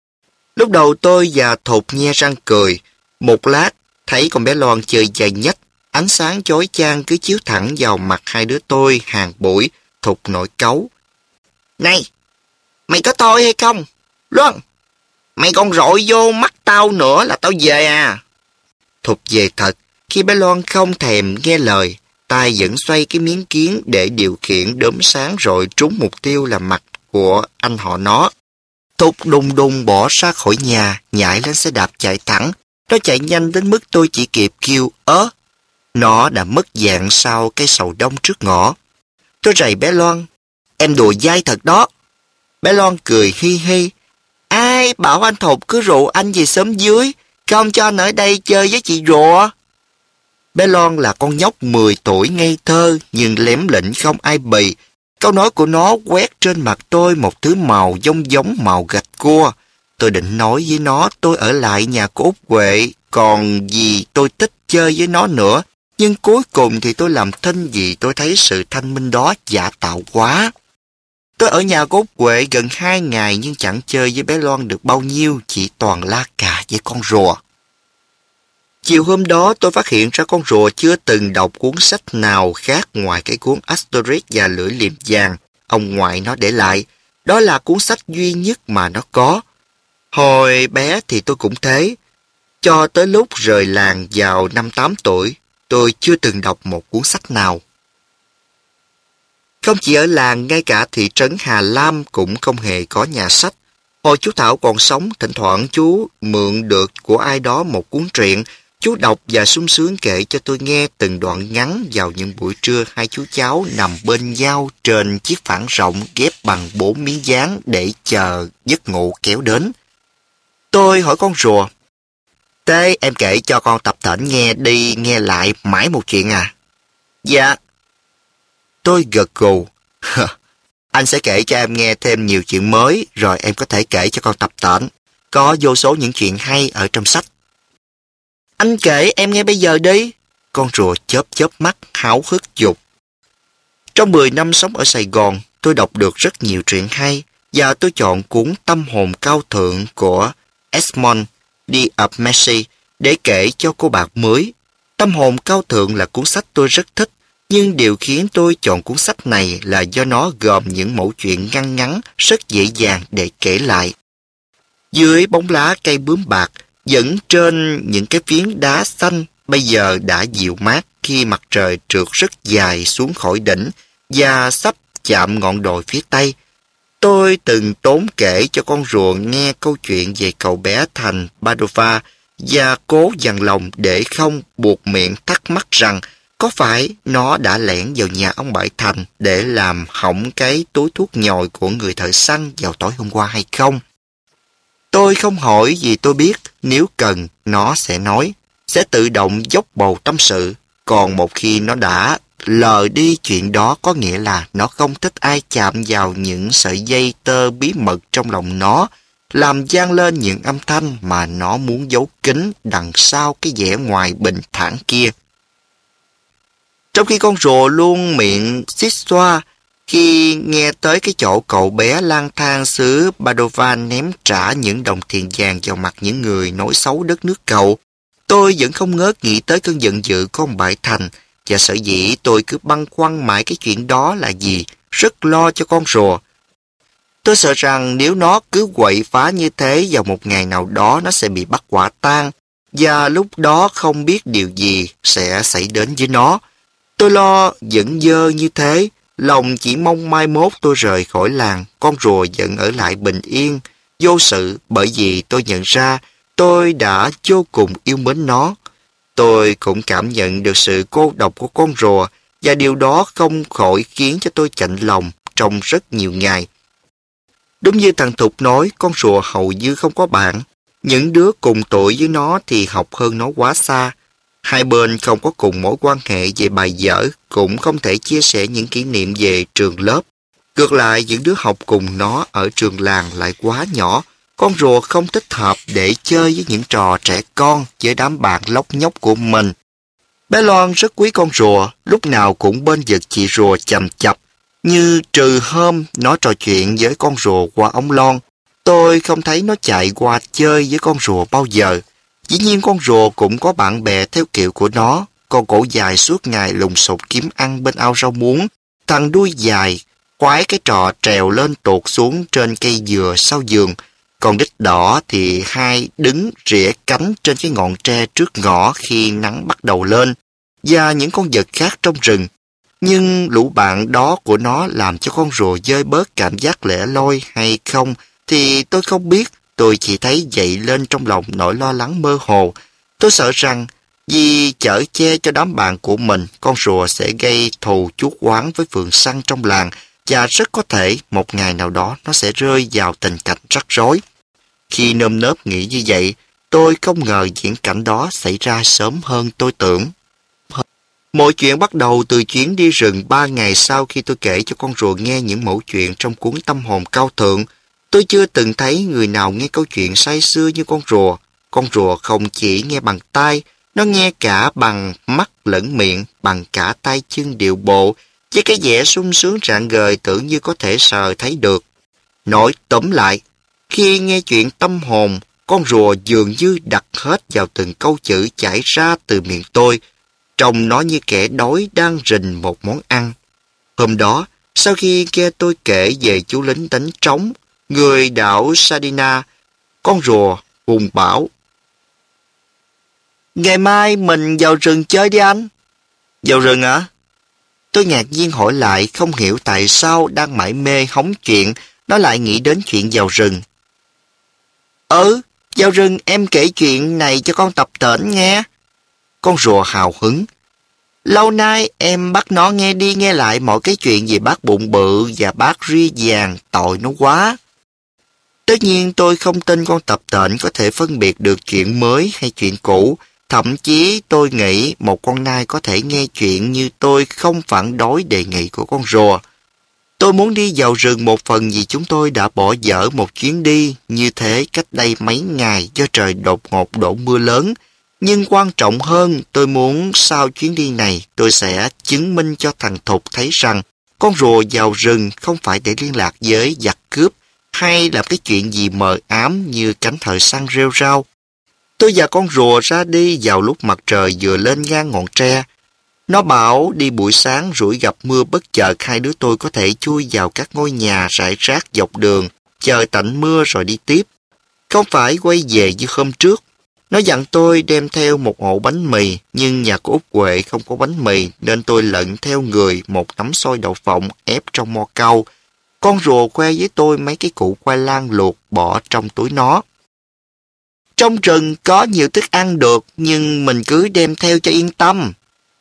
Lúc đầu tôi và Thục nhe răng cười. Một lát, thấy con bé Loan chơi dài nhách, ánh sáng chói chang cứ chiếu thẳng vào mặt hai đứa tôi hàng buổi. Thục nổi cáu. Này, mày có thôi hay không? Loan, mày còn rọi vô mắt tao nữa là tao về à? Thục về thật, khi bé Loan không thèm nghe lời, tay vẫn xoay cái miếng kiến để điều khiển đốm sáng rọi trúng mục tiêu là mặt của anh họ nó. Thục đùng đùng bỏ ra khỏi nhà, nhảy lên xe đạp chạy thẳng. Nó chạy nhanh đến mức tôi chỉ kịp kêu ớ. Nó đã mất dạng sau cái sầu đông trước ngõ. Tôi rầy bé Loan. Em đùa dai thật đó. Bé Loan cười hi hi. Ai bảo anh Thục cứ rủ anh về xóm dưới, không cho anh ở đây chơi với chị rùa. Bé Loan là con nhóc mười tuổi ngây thơ nhưng lém lĩnh không ai bì. Câu nói của nó quét trên mặt tôi một thứ màu giống giống màu gạch cua. Tôi định nói với nó tôi ở lại nhà cô Út Huệ, còn gì tôi thích chơi với nó nữa. Nhưng cuối cùng thì tôi làm thinh vì tôi thấy sự thanh minh đó giả tạo quá. Tôi ở nhà cô Út Huệ gần hai ngày nhưng chẳng chơi với bé Loan được bao nhiêu, chỉ toàn la cà với con rùa. Chiều hôm đó tôi phát hiện ra con rùa chưa từng đọc cuốn sách nào khác ngoài cái cuốn Asterix và lưỡi liềm vàng ông ngoại nó để lại. Đó là cuốn sách duy nhất mà nó có. Hồi bé thì tôi cũng thế. Cho tới lúc rời làng vào năm tám tuổi, tôi chưa từng đọc một cuốn sách nào. Không chỉ ở làng, ngay cả thị trấn Hà Lam cũng không hề có nhà sách. Hồi chú Thảo còn sống, thỉnh thoảng chú mượn được của ai đó một cuốn truyện, Chú đọc và sung sướng kể cho tôi nghe từng đoạn ngắn vào những buổi trưa hai chú cháu nằm bên nhau trên chiếc phản rộng ghép bằng bốn miếng dán để chờ giấc ngủ kéo đến. Tôi hỏi con rùa, thế em kể cho con tập tễnh nghe đi nghe lại mãi một chuyện à? Dạ. Tôi gật gù. Anh sẽ kể cho em nghe thêm nhiều chuyện mới, rồi em có thể kể cho con tập tễnh. Có vô số những chuyện hay ở trong sách. Anh kể em nghe bây giờ đi. Con rùa chớp chớp mắt háo hức dục. Trong mười năm sống ở Sài Gòn, tôi đọc được rất nhiều truyện hay, và tôi chọn cuốn Tâm hồn cao thượng của Esmond D. Messi để kể cho cô bạn mới. Tâm hồn cao thượng là cuốn sách tôi rất thích, nhưng điều khiến tôi chọn cuốn sách này là do nó gồm những mẩu chuyện ngắn ngắn rất dễ dàng để kể lại. Dưới bóng lá cây bướm bạc, dẫn trên những cái phiến đá xanh bây giờ đã dịu mát khi mặt trời trượt rất dài xuống khỏi đỉnh và sắp chạm ngọn đồi phía tây. Tôi từng tốn kể cho con rùa nghe câu chuyện về cậu bé Thành Padova và cố dằn lòng để không buộc miệng thắc mắc rằng có phải nó đã lẻn vào nhà ông Bảy Thành để làm hỏng cái túi thuốc nhồi của người thợ săn vào tối hôm qua hay không. Tôi không hỏi vì tôi biết nếu cần nó sẽ nói, sẽ tự động dốc bầu tâm sự. Còn một khi nó đã lờ đi chuyện đó có nghĩa là nó không thích ai chạm vào những sợi dây tơ bí mật trong lòng nó, làm vang lên những âm thanh mà nó muốn giấu kín đằng sau cái vẻ ngoài bình thản kia. Trong khi con rùa luôn miệng xít xoa khi nghe tới cái chỗ cậu bé lang thang xứ Padova ném trả những đồng tiền vàng vào mặt những người nói xấu đất nước cậu, tôi vẫn không ngớt nghĩ tới cơn giận dữ của ông Bại Thành, và sở dĩ tôi cứ băn khoăn mãi cái chuyện đó là gì, rất lo cho con rùa. Tôi sợ rằng nếu nó cứ quậy phá như thế vào một ngày nào đó nó sẽ bị bắt quả tang, và lúc đó không biết điều gì sẽ xảy đến với nó. Tôi lo giận dơ như thế, lòng chỉ mong mai mốt tôi rời khỏi làng, con rùa vẫn ở lại bình yên, vô sự, bởi vì tôi nhận ra tôi đã vô cùng yêu mến nó. Tôi cũng cảm nhận được sự cô độc của con rùa, và điều đó không khỏi khiến cho tôi chạnh lòng trong rất nhiều ngày. Đúng như thằng Thục nói, con rùa hầu như không có bạn. Những đứa cùng tuổi với nó thì học hơn nó quá xa. Hai bên không có cùng mối quan hệ về bài vở, cũng không thể chia sẻ những kỷ niệm về trường lớp. Ngược lại, những đứa học cùng nó ở trường làng lại quá nhỏ. Con rùa không thích hợp để chơi với những trò trẻ con với đám bạn lóc nhóc của mình. Bé Loan rất quý con rùa, lúc nào cũng bên vực chị rùa chầm chập. Như trừ hôm nó trò chuyện với con rùa qua ống lon, tôi không thấy nó chạy qua chơi với con rùa bao giờ. Dĩ nhiên con rùa cũng có bạn bè theo kiểu của nó. Con cổ dài suốt ngày lùng sục kiếm ăn bên ao rau muống. Thằng đuôi dài khoái cái trò trèo lên tuột xuống trên cây dừa sau giường. Còn đít đỏ thì hai đứng rỉa cánh trên cái ngọn tre trước ngõ khi nắng bắt đầu lên, và những con vật khác trong rừng. Nhưng lũ bạn đó của nó làm cho con rùa dơi bớt cảm giác lẻ loi hay không thì tôi không biết. Tôi chỉ thấy dậy lên trong lòng nỗi lo lắng mơ hồ. Tôi sợ rằng vì chở che cho đám bạn của mình, con rùa sẽ gây thù chuốc oán với phường săn trong làng, và rất có thể một ngày nào đó nó sẽ rơi vào tình cảnh rắc rối. Khi nơm nớp nghĩ như vậy, tôi không ngờ diễn cảnh đó xảy ra sớm hơn tôi tưởng. Mọi chuyện bắt đầu từ chuyến đi rừng ba ngày sau khi tôi kể cho con rùa nghe những mẩu chuyện trong cuốn Tâm hồn cao thượng. Tôi chưa từng thấy người nào nghe câu chuyện say sưa như con rùa. Con rùa không chỉ nghe bằng tai, nó nghe cả bằng mắt lẫn miệng, bằng cả tay chân điệu bộ, với cái vẻ sung sướng rạng ngời tưởng như có thể sờ thấy được. Nói tóm lại, khi nghe chuyện tâm hồn, con rùa dường như đặt hết vào từng câu chữ chảy ra từ miệng tôi, trông nó như kẻ đói đang rình một món ăn. Hôm đó, sau khi nghe tôi kể về chú lính đánh trống, người đảo Sardina, con rùa vùng bảo: "Ngày mai mình vào rừng chơi đi anh." "Vào rừng hả?" Tôi ngạc nhiên hỏi lại, không hiểu tại sao đang mải mê hóng chuyện, nó lại nghĩ đến chuyện vào rừng. "Ừ, vào rừng em kể chuyện này cho con tập tễnh nghe." Con rùa hào hứng. Lâu nay em bắt nó nghe đi nghe lại mọi cái chuyện về bác bụng bự và bác ria vàng, tội nó quá. Tất nhiên tôi không tin con tập tễnh có thể phân biệt được chuyện mới hay chuyện cũ. Thậm chí tôi nghĩ một con nai có thể nghe chuyện như tôi không phản đối đề nghị của con rùa. Tôi muốn đi vào rừng một phần vì chúng tôi đã bỏ dở một chuyến đi như thế cách đây mấy ngày do trời đột ngột đổ mưa lớn. Nhưng quan trọng hơn, tôi muốn sau chuyến đi này tôi sẽ chứng minh cho thằng Thục thấy rằng con rùa vào rừng không phải để liên lạc với giặc cướp hay làm cái chuyện gì mờ ám như cánh thợ săn rêu rao. Tôi và con rùa ra đi vào lúc mặt trời vừa lên ngang ngọn tre. Nó bảo đi buổi sáng rủi gặp mưa bất chợt hai đứa tôi có thể chui vào các ngôi nhà rải rác dọc đường, chờ tạnh mưa rồi đi tiếp. Không phải quay về như hôm trước. Nó dặn tôi đem theo một ổ bánh mì, nhưng nhà của Út Huệ không có bánh mì nên tôi lận theo người một nắm xôi đậu phộng ép trong mo cau. Con rùa khoe với tôi mấy cái củ khoai lang luộc bỏ trong túi nó. Trong rừng có nhiều thức ăn được, nhưng mình cứ đem theo cho yên tâm.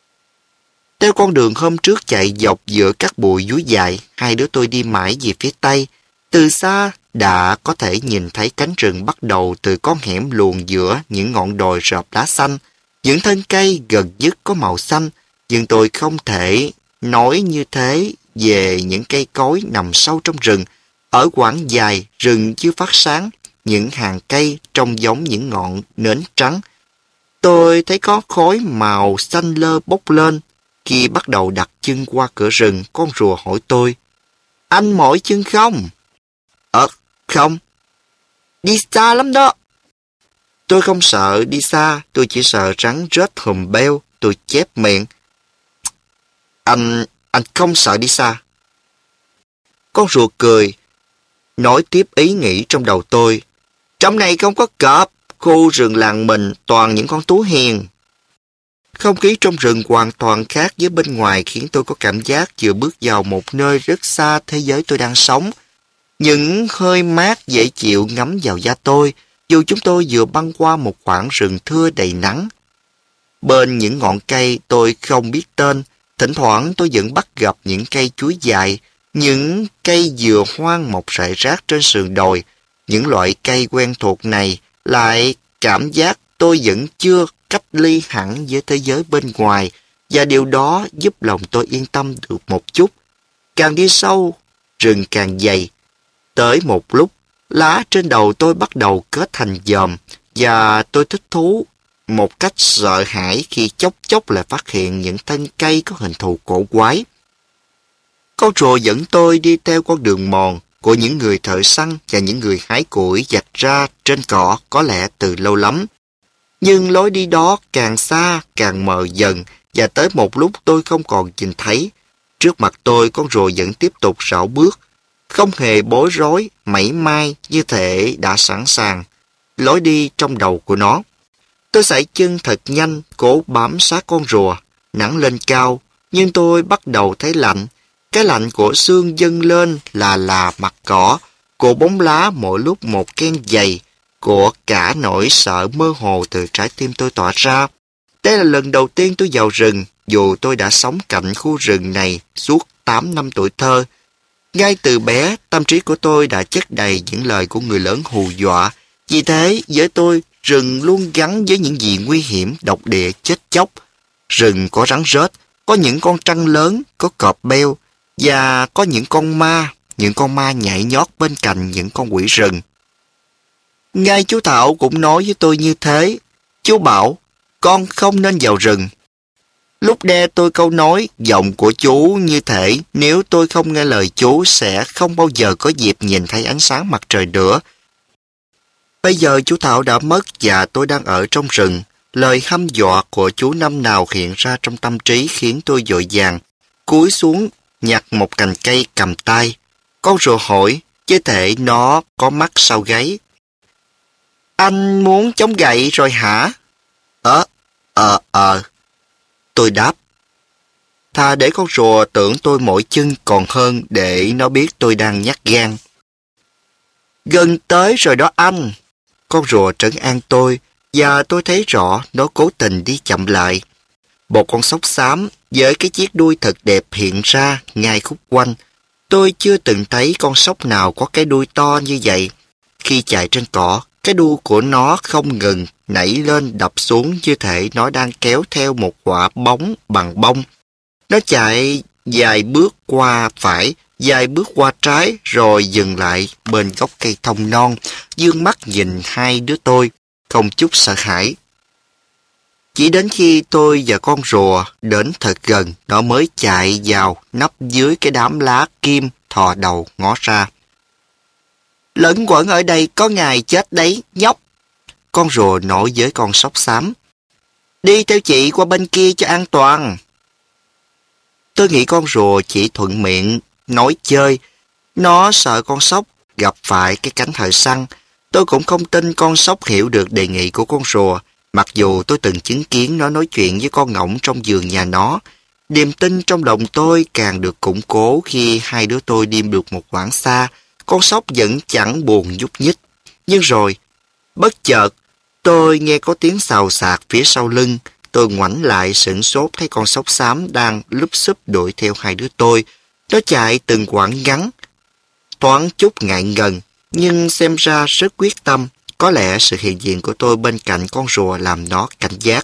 Theo con đường hôm trước chạy dọc giữa các bụi dúi dài, hai đứa tôi đi mãi về phía tây. Từ xa đã có thể nhìn thấy cánh rừng bắt đầu từ con hẻm luồn giữa những ngọn đồi rợp lá xanh. Những thân cây gần dứt có màu xanh, nhưng tôi không thể nói như thế về những cây cối nằm sâu trong rừng. Ở quãng dài, rừng chưa phát sáng, những hàng cây trông giống những ngọn nến trắng. Tôi thấy có khói màu xanh lơ bốc lên. Khi bắt đầu đặt chân qua cửa rừng, con rùa hỏi tôi, anh mỏi chân không? Ờ, không. Đi xa lắm đó. Tôi không sợ đi xa, tôi chỉ sợ rắn rết hùm beo. Tôi chép miệng. Anh, anh không sợ đi xa. Con rùa cười, nói tiếp ý nghĩ trong đầu tôi. Trong này không có cọp, khu rừng làng mình toàn những con thú hiền. Không khí trong rừng hoàn toàn khác với bên ngoài khiến tôi có cảm giác vừa bước vào một nơi rất xa thế giới tôi đang sống. Những hơi mát dễ chịu ngắm vào da tôi, dù chúng tôi vừa băng qua một khoảng rừng thưa đầy nắng. Bên những ngọn cây tôi không biết tên, thỉnh thoảng tôi vẫn bắt gặp những cây chuối dài, những cây dừa hoang mọc rải rác trên sườn đồi. Những loại cây quen thuộc này lại cảm giác tôi vẫn chưa cách ly hẳn với thế giới bên ngoài, và điều đó giúp lòng tôi yên tâm được một chút. Càng đi sâu, rừng càng dày. Tới một lúc, lá trên đầu tôi bắt đầu kết thành dòm, và tôi thích thú một cách sợ hãi khi chốc chốc lại phát hiện những thân cây có hình thù cổ quái. Con rùa dẫn tôi đi theo con đường mòn của những người thợ săn và những người hái củi vạch ra trên cỏ có lẽ từ lâu lắm. Nhưng lối đi đó càng xa càng mờ dần, và tới một lúc tôi không còn nhìn thấy. Trước mặt tôi, con rùa vẫn tiếp tục rảo bước, không hề bối rối, mảy may, như thể đã sẵn sàng lối đi trong đầu của nó. Tôi sải chân thật nhanh, cố bám sát con rùa. Nắng lên cao, nhưng tôi bắt đầu thấy lạnh. Cái lạnh của xương dâng lên là là mặt cỏ, của bóng lá mỗi lúc một ken dày, của cả nỗi sợ mơ hồ từ trái tim tôi tỏa ra. Đây là lần đầu tiên tôi vào rừng, dù tôi đã sống cạnh khu rừng này suốt tám năm tuổi thơ. Ngay từ bé, tâm trí của tôi đã chất đầy những lời của người lớn hù dọa. Vì thế, với tôi, rừng luôn gắn với những gì nguy hiểm, độc địa, chết chóc. Rừng có rắn rết, có những con trăn lớn, có cọp beo, và có những con ma, những con ma nhảy nhót bên cạnh những con quỷ rừng. Ngay chú Thảo cũng nói với tôi như thế. Chú bảo, con không nên vào rừng. Lúc nghe tôi câu nói, giọng của chú như thể nếu tôi không nghe lời chú sẽ không bao giờ có dịp nhìn thấy ánh sáng mặt trời nữa. Bây giờ chú Thảo đã mất và tôi đang ở trong rừng. Lời hăm dọa của chú năm nào hiện ra trong tâm trí khiến tôi vội vàng cúi xuống nhặt một cành cây cầm tay. Con rùa hỏi, chứ thể nó có mắt sau gáy. Anh muốn chống gậy rồi hả? Ờ, ờ, ờ. Tôi đáp. Thà để con rùa tưởng tôi mỏi chân còn hơn để nó biết tôi đang nhát gan. Gần tới rồi đó anh. Con rùa trấn an tôi. Và tôi thấy rõ nó cố tình đi chậm lại. Một con sóc xám với cái chiếc đuôi thật đẹp hiện ra ngay khúc quanh. Tôi chưa từng thấy con sóc nào có cái đuôi to như vậy. Khi chạy trên cỏ, cái đuôi của nó không ngừng nảy lên đập xuống như thể nó đang kéo theo một quả bóng bằng bông. Nó chạy vài bước qua phải, vài bước qua trái, rồi dừng lại bên gốc cây thông non, dương mắt nhìn hai đứa tôi, không chút sợ hãi. Chỉ đến khi tôi và con rùa đến thật gần, nó mới chạy vào nấp dưới cái đám lá kim, thò đầu ngó ra. Lẫn quẩn ở đây có ngày chết đấy, nhóc. Con rùa nói với con sóc xám. Đi theo chị qua bên kia cho an toàn. Tôi nghĩ con rùa chỉ thuận miệng, nói chơi. Nó sợ con sóc gặp phải cái cánh thợ săn. Tôi cũng không tin con sóc hiểu được đề nghị của con rùa, mặc dù tôi từng chứng kiến nó nói chuyện với con ngỗng trong vườn nhà nó. Niềm tin trong lòng tôi càng được củng cố khi hai đứa tôi đi được một quãng xa. Con sóc vẫn chẳng buồn nhúc nhích. Nhưng rồi, bất chợt, tôi nghe có tiếng xào xạc phía sau lưng. Tôi ngoảnh lại sửng sốt thấy con sóc xám đang lúp xúp đuổi theo hai đứa tôi. Nó chạy từng quãng ngắn, thoáng chút ngại ngần, nhưng xem ra rất quyết tâm. Có lẽ sự hiện diện của tôi bên cạnh con rùa làm nó cảnh giác.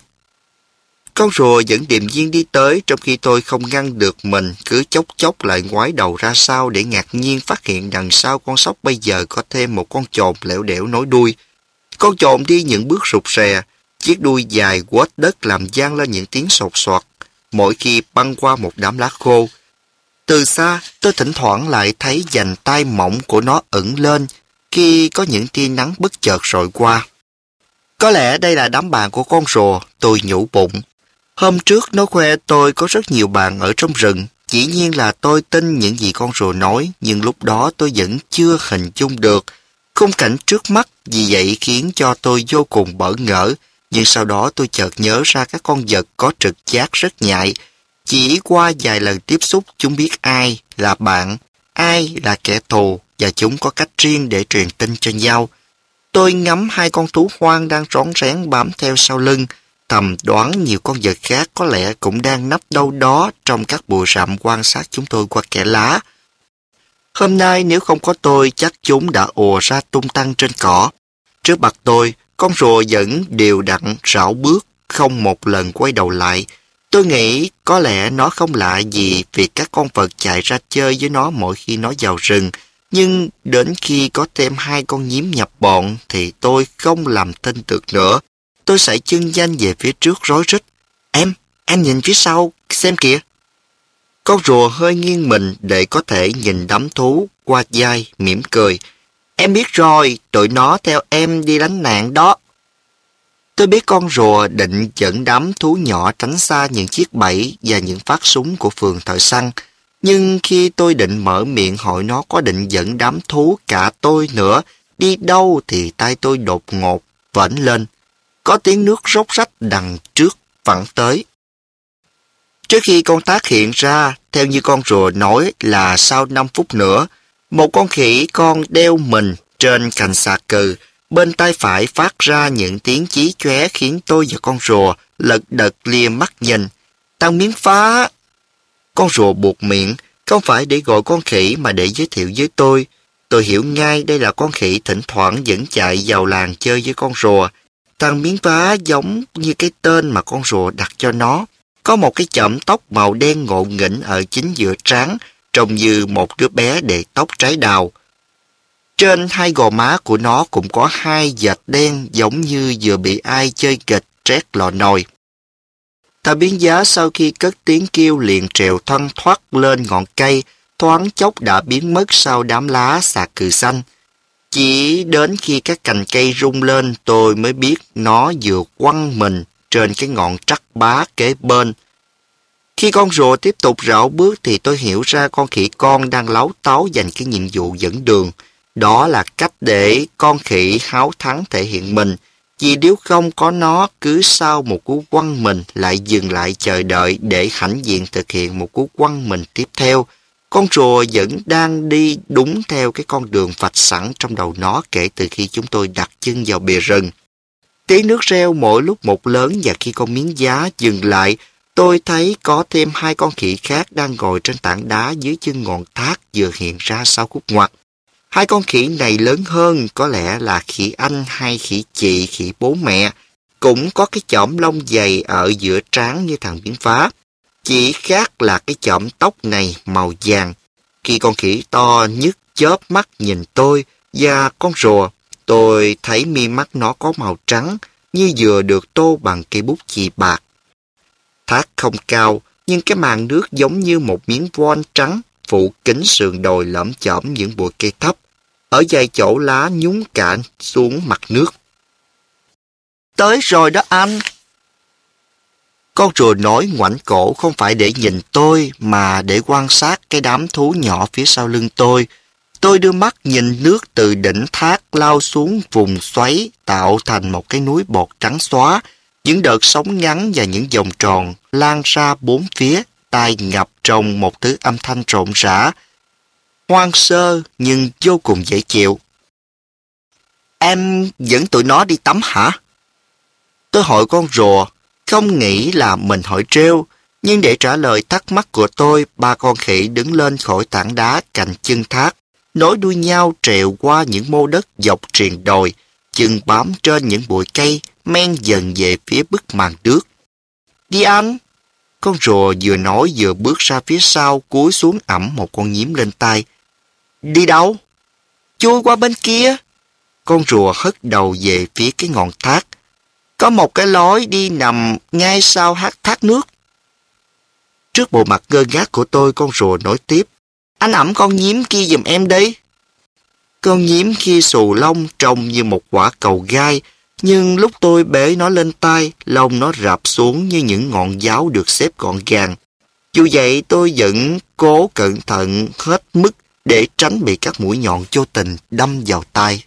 Con rùa vẫn điềm nhiên đi tới, trong khi tôi không ngăn được mình, cứ chốc chốc lại ngoái đầu ra sau để ngạc nhiên phát hiện đằng sau con sóc bây giờ có thêm một con chồn lẻo đẻo nối đuôi. Con chồn đi những bước rụt rè, chiếc đuôi dài quết đất làm vang lên những tiếng sột soạt mỗi khi băng qua một đám lá khô. Từ xa, tôi thỉnh thoảng lại thấy vành tai mỏng của nó ửng lên khi có những tia nắng bất chợt rọi qua. Có lẽ đây là đám bạn của con rùa, tôi nhủ bụng. Hôm trước nó khoe tôi có rất nhiều bạn ở trong rừng. Dĩ nhiên là tôi tin những gì con rùa nói, nhưng lúc đó tôi vẫn chưa hình dung được khung cảnh trước mắt, vì vậy khiến cho tôi vô cùng bỡ ngỡ. Nhưng sau đó tôi chợt nhớ ra các con vật có trực giác rất nhạy. Chỉ qua vài lần tiếp xúc, chúng biết ai là bạn, ai là kẻ thù, và chúng có cách riêng để truyền tin cho nhau. Tôi ngắm hai con thú hoang đang rón rén bám theo sau lưng, thầm đoán nhiều con vật khác có lẽ cũng đang nấp đâu đó trong các bụi rậm quan sát chúng tôi qua kẽ lá. Hôm nay nếu không có tôi, chắc chúng đã ùa ra tung tăng trên cỏ. Trước mặt tôi, con rùa vẫn đều đặn rảo bước, không một lần quay đầu lại. Tôi nghĩ có lẽ nó không lạ gì vì các con vật chạy ra chơi với nó mỗi khi nó vào rừng. Nhưng đến khi có thêm hai con nhím nhập bọn thì tôi không làm tin được nữa. Tôi sải chân nhanh về phía trước rối rít. Em, em nhìn phía sau, xem kìa. Con rùa hơi nghiêng mình để có thể nhìn đám thú qua vai, mỉm cười. Em biết rồi, tụi nó theo em đi lánh nạn đó. Tôi biết con rùa định dẫn đám thú nhỏ tránh xa những chiếc bẫy và những phát súng của phường thợ săn. Nhưng khi tôi định mở miệng hỏi nó có định dẫn đám thú cả tôi nữa đi đâu thì tay tôi đột ngột vểnh lên. Có tiếng nước róc rách đằng trước vẳng tới. Trước khi con tác hiện ra, theo như con rùa nói là sau năm phút nữa, một con khỉ con đeo mình trên cành xà cừ, bên tay phải phát ra những tiếng chí chóe khiến tôi và con rùa lật đật lia mắt nhìn. Tăng miếng phá! Con rùa buộc miệng, không phải để gọi con khỉ mà để giới thiệu với tôi. Tôi hiểu ngay đây là con khỉ thỉnh thoảng vẫn chạy vào làng chơi với con rùa. Thằng miếng phá giống như cái tên mà con rùa đặt cho nó. Có một cái chõm tóc màu đen ngộ nghĩnh ở chính giữa trán, trông như một đứa bé để tóc trái đào. Trên hai gò má của nó cũng có hai vệt đen giống như vừa bị ai chơi kịch trét lò nồi. Thợ biến giá sau khi cất tiếng kêu liền trèo thoăn thoắt lên ngọn cây, thoáng chốc đã biến mất sau đám lá xà cừ xanh. Chỉ đến khi các cành cây rung lên tôi mới biết nó vừa quăng mình trên cái ngọn trắc bá kế bên. Khi con rùa tiếp tục rảo bước thì tôi hiểu ra con khỉ con đang láu táu giành cái nhiệm vụ dẫn đường. Đó là cách để con khỉ háo thắng thể hiện mình. Vì nếu không có nó, cứ sau một cú quăng mình lại dừng lại chờ đợi để hãnh diện thực hiện một cú quăng mình tiếp theo. Con rùa vẫn đang đi đúng theo cái con đường vạch sẵn trong đầu nó kể từ khi chúng tôi đặt chân vào bìa rừng. Tiếng nước reo mỗi lúc một lớn và khi con miếng giá dừng lại, tôi thấy có thêm hai con khỉ khác đang ngồi trên tảng đá dưới chân ngọn thác vừa hiện ra sau khúc ngoặt. Hai con khỉ này lớn hơn, có lẽ là khỉ anh hay khỉ chị, khỉ bố mẹ. Cũng có cái chõm lông dày ở giữa trán như thằng biến phá. Chỉ khác là cái chõm tóc này màu vàng. Khi con khỉ to nhất chớp mắt nhìn tôi và con rùa, tôi thấy mi mắt nó có màu trắng như vừa được tô bằng cây bút chì bạc. Thác không cao, nhưng cái màn nước giống như một miếng voan trắng phủ kín sườn đồi lởm chởm những bụi cây thấp. Ở vài chỗ lá nhúng cả xuống mặt nước. Tới rồi đó anh. Con rùa nói ngoảnh cổ không phải để nhìn tôi mà để quan sát cái đám thú nhỏ phía sau lưng tôi. Tôi đưa mắt nhìn nước từ đỉnh thác lao xuống vùng xoáy tạo thành một cái núi bọt trắng xóa. Những đợt sóng ngắn và những vòng tròn lan ra bốn phía, tai ngập trong một thứ âm thanh rộn rã, hoang sơ nhưng vô cùng dễ chịu. Em dẫn tụi nó đi tắm hả? Tôi hỏi con rùa, không nghĩ là mình hỏi trêu, nhưng để trả lời thắc mắc của tôi, ba con khỉ đứng lên khỏi tảng đá cạnh chân thác, nối đuôi nhau trèo qua những mô đất dọc triền đồi, chân bám trên những bụi cây, men dần về phía bức màn nước. Đi anh! Con rùa vừa nói vừa bước ra phía sau, cúi xuống ẵm một con nhím lên tay. Đi đâu? Chui qua bên kia. Con rùa hất đầu về phía cái ngọn thác. Có một cái lối đi nằm ngay sau hát thác nước. Trước bộ mặt ngơ ngác của tôi, con rùa nói tiếp. Anh ẵm con nhím kia giùm em đi. Con nhím kia xù lông trông như một quả cầu gai, nhưng lúc tôi bế nó lên tay, lông nó rạp xuống như những ngọn giáo được xếp gọn gàng. Dù vậy tôi vẫn cố cẩn thận hết mức để tránh bị các mũi nhọn vô tình đâm vào tay.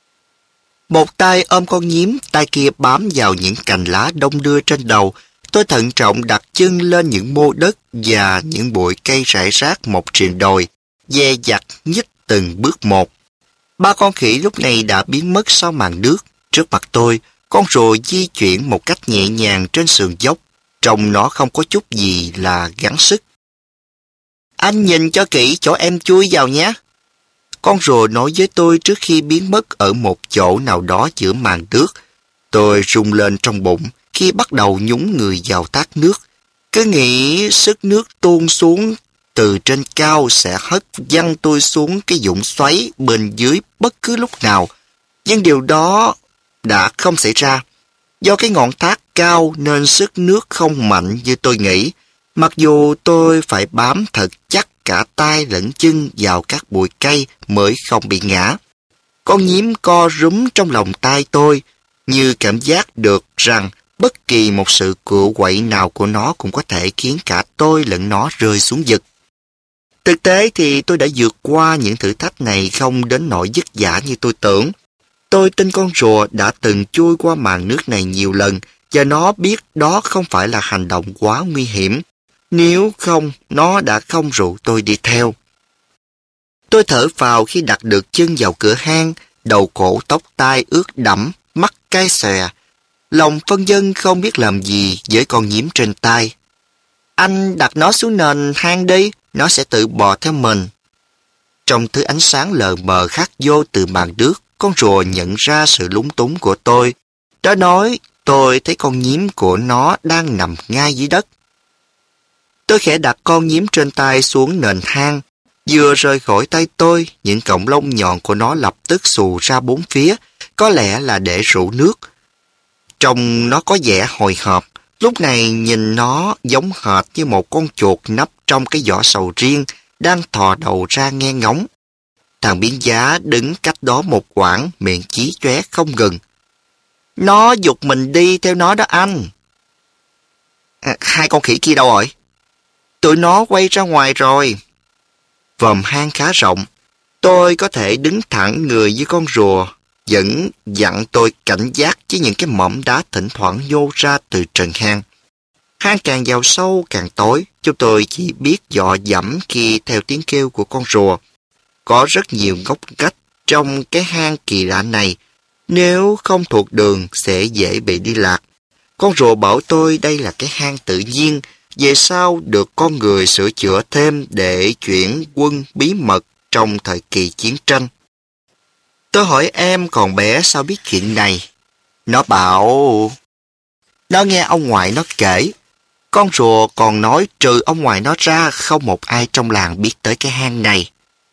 Một tay ôm con nhím, tay kia bám vào những cành lá đông đưa trên đầu. Tôi thận trọng đặt chân lên những mô đất và những bụi cây rải rác một triền đồi, dè dặt nhích từng bước một. Ba con khỉ lúc này đã biến mất sau màn nước. Trước mặt tôi, con rùa di chuyển một cách nhẹ nhàng trên sườn dốc, trông nó không có chút gì là gắng sức. Anh nhìn cho kỹ chỗ em chui vào nhé. Con rùa nói với tôi trước khi biến mất ở một chỗ nào đó giữa màn nước. Tôi rung lên trong bụng khi bắt đầu nhúng người vào thác nước. Cứ nghĩ sức nước tuôn xuống từ trên cao sẽ hất văng tôi xuống cái vũng xoáy bên dưới bất cứ lúc nào. Nhưng điều đó đã không xảy ra. Do cái ngọn thác cao nên sức nước không mạnh như tôi nghĩ. Mặc dù tôi phải bám thật chắc cả tay lẫn chân vào các bụi cây mới không bị ngã. Con nhím co rúm trong lòng tay tôi, như cảm giác được rằng bất kỳ một sự cựa quậy nào của nó cũng có thể khiến cả tôi lẫn nó rơi xuống vực. Thực tế thì tôi đã vượt qua những thử thách này không đến nỗi vất vả như tôi tưởng. Tôi tin con rùa đã từng chui qua màn nước này nhiều lần và nó biết đó không phải là hành động quá nguy hiểm. Nếu không, nó đã không rủ tôi đi theo. Tôi thở phào khi đặt được chân vào cửa hang, đầu cổ tóc tai ướt đẫm, mắt cay xòe. Lòng phân vân không biết làm gì với con nhím trên tay. Anh đặt nó xuống nền hang đi, nó sẽ tự bò theo mình. Trong thứ ánh sáng lờ mờ khắc vô từ màn nước, con rùa nhận ra sự lúng túng của tôi. Nó nói, tôi thấy con nhím của nó đang nằm ngay dưới đất. Tôi khẽ đặt con nhím trên tay xuống nền hang. Vừa rời khỏi tay tôi, những cọng lông nhọn của nó lập tức xù ra bốn phía, có lẽ là để rủ nước. Trông nó có vẻ hồi hộp. Lúc này nhìn nó giống hệt như một con chuột nấp trong cái vỏ sầu riêng đang thò đầu ra nghe ngóng. Thằng biến giá đứng cách đó một quãng, miệng chí chóe không ngừng. Nó giục mình đi theo nó đó anh. À, hai con khỉ kia đâu rồi? Tụi nó quay ra ngoài rồi. Vòm hang khá rộng. Tôi có thể đứng thẳng người với con rùa, vẫn dặn tôi cảnh giác với những cái mỏm đá thỉnh thoảng nhô ra từ trần hang. Hang càng vào sâu càng tối, chúng tôi chỉ biết dọ dẫm khi theo tiếng kêu của con rùa. Có rất nhiều ngóc ngách trong cái hang kỳ lạ này. Nếu không thuộc đường sẽ dễ bị đi lạc. Con rùa bảo tôi đây là cái hang tự nhiên, về sau được con người sửa chữa thêm để chuyển quân bí mật trong thời kỳ chiến tranh. Tôi hỏi em còn bé sao biết chuyện này. Nó bảo... Nó nghe ông ngoại nó kể. Con rùa còn nói trừ ông ngoại nó ra không một ai trong làng biết tới cái hang này.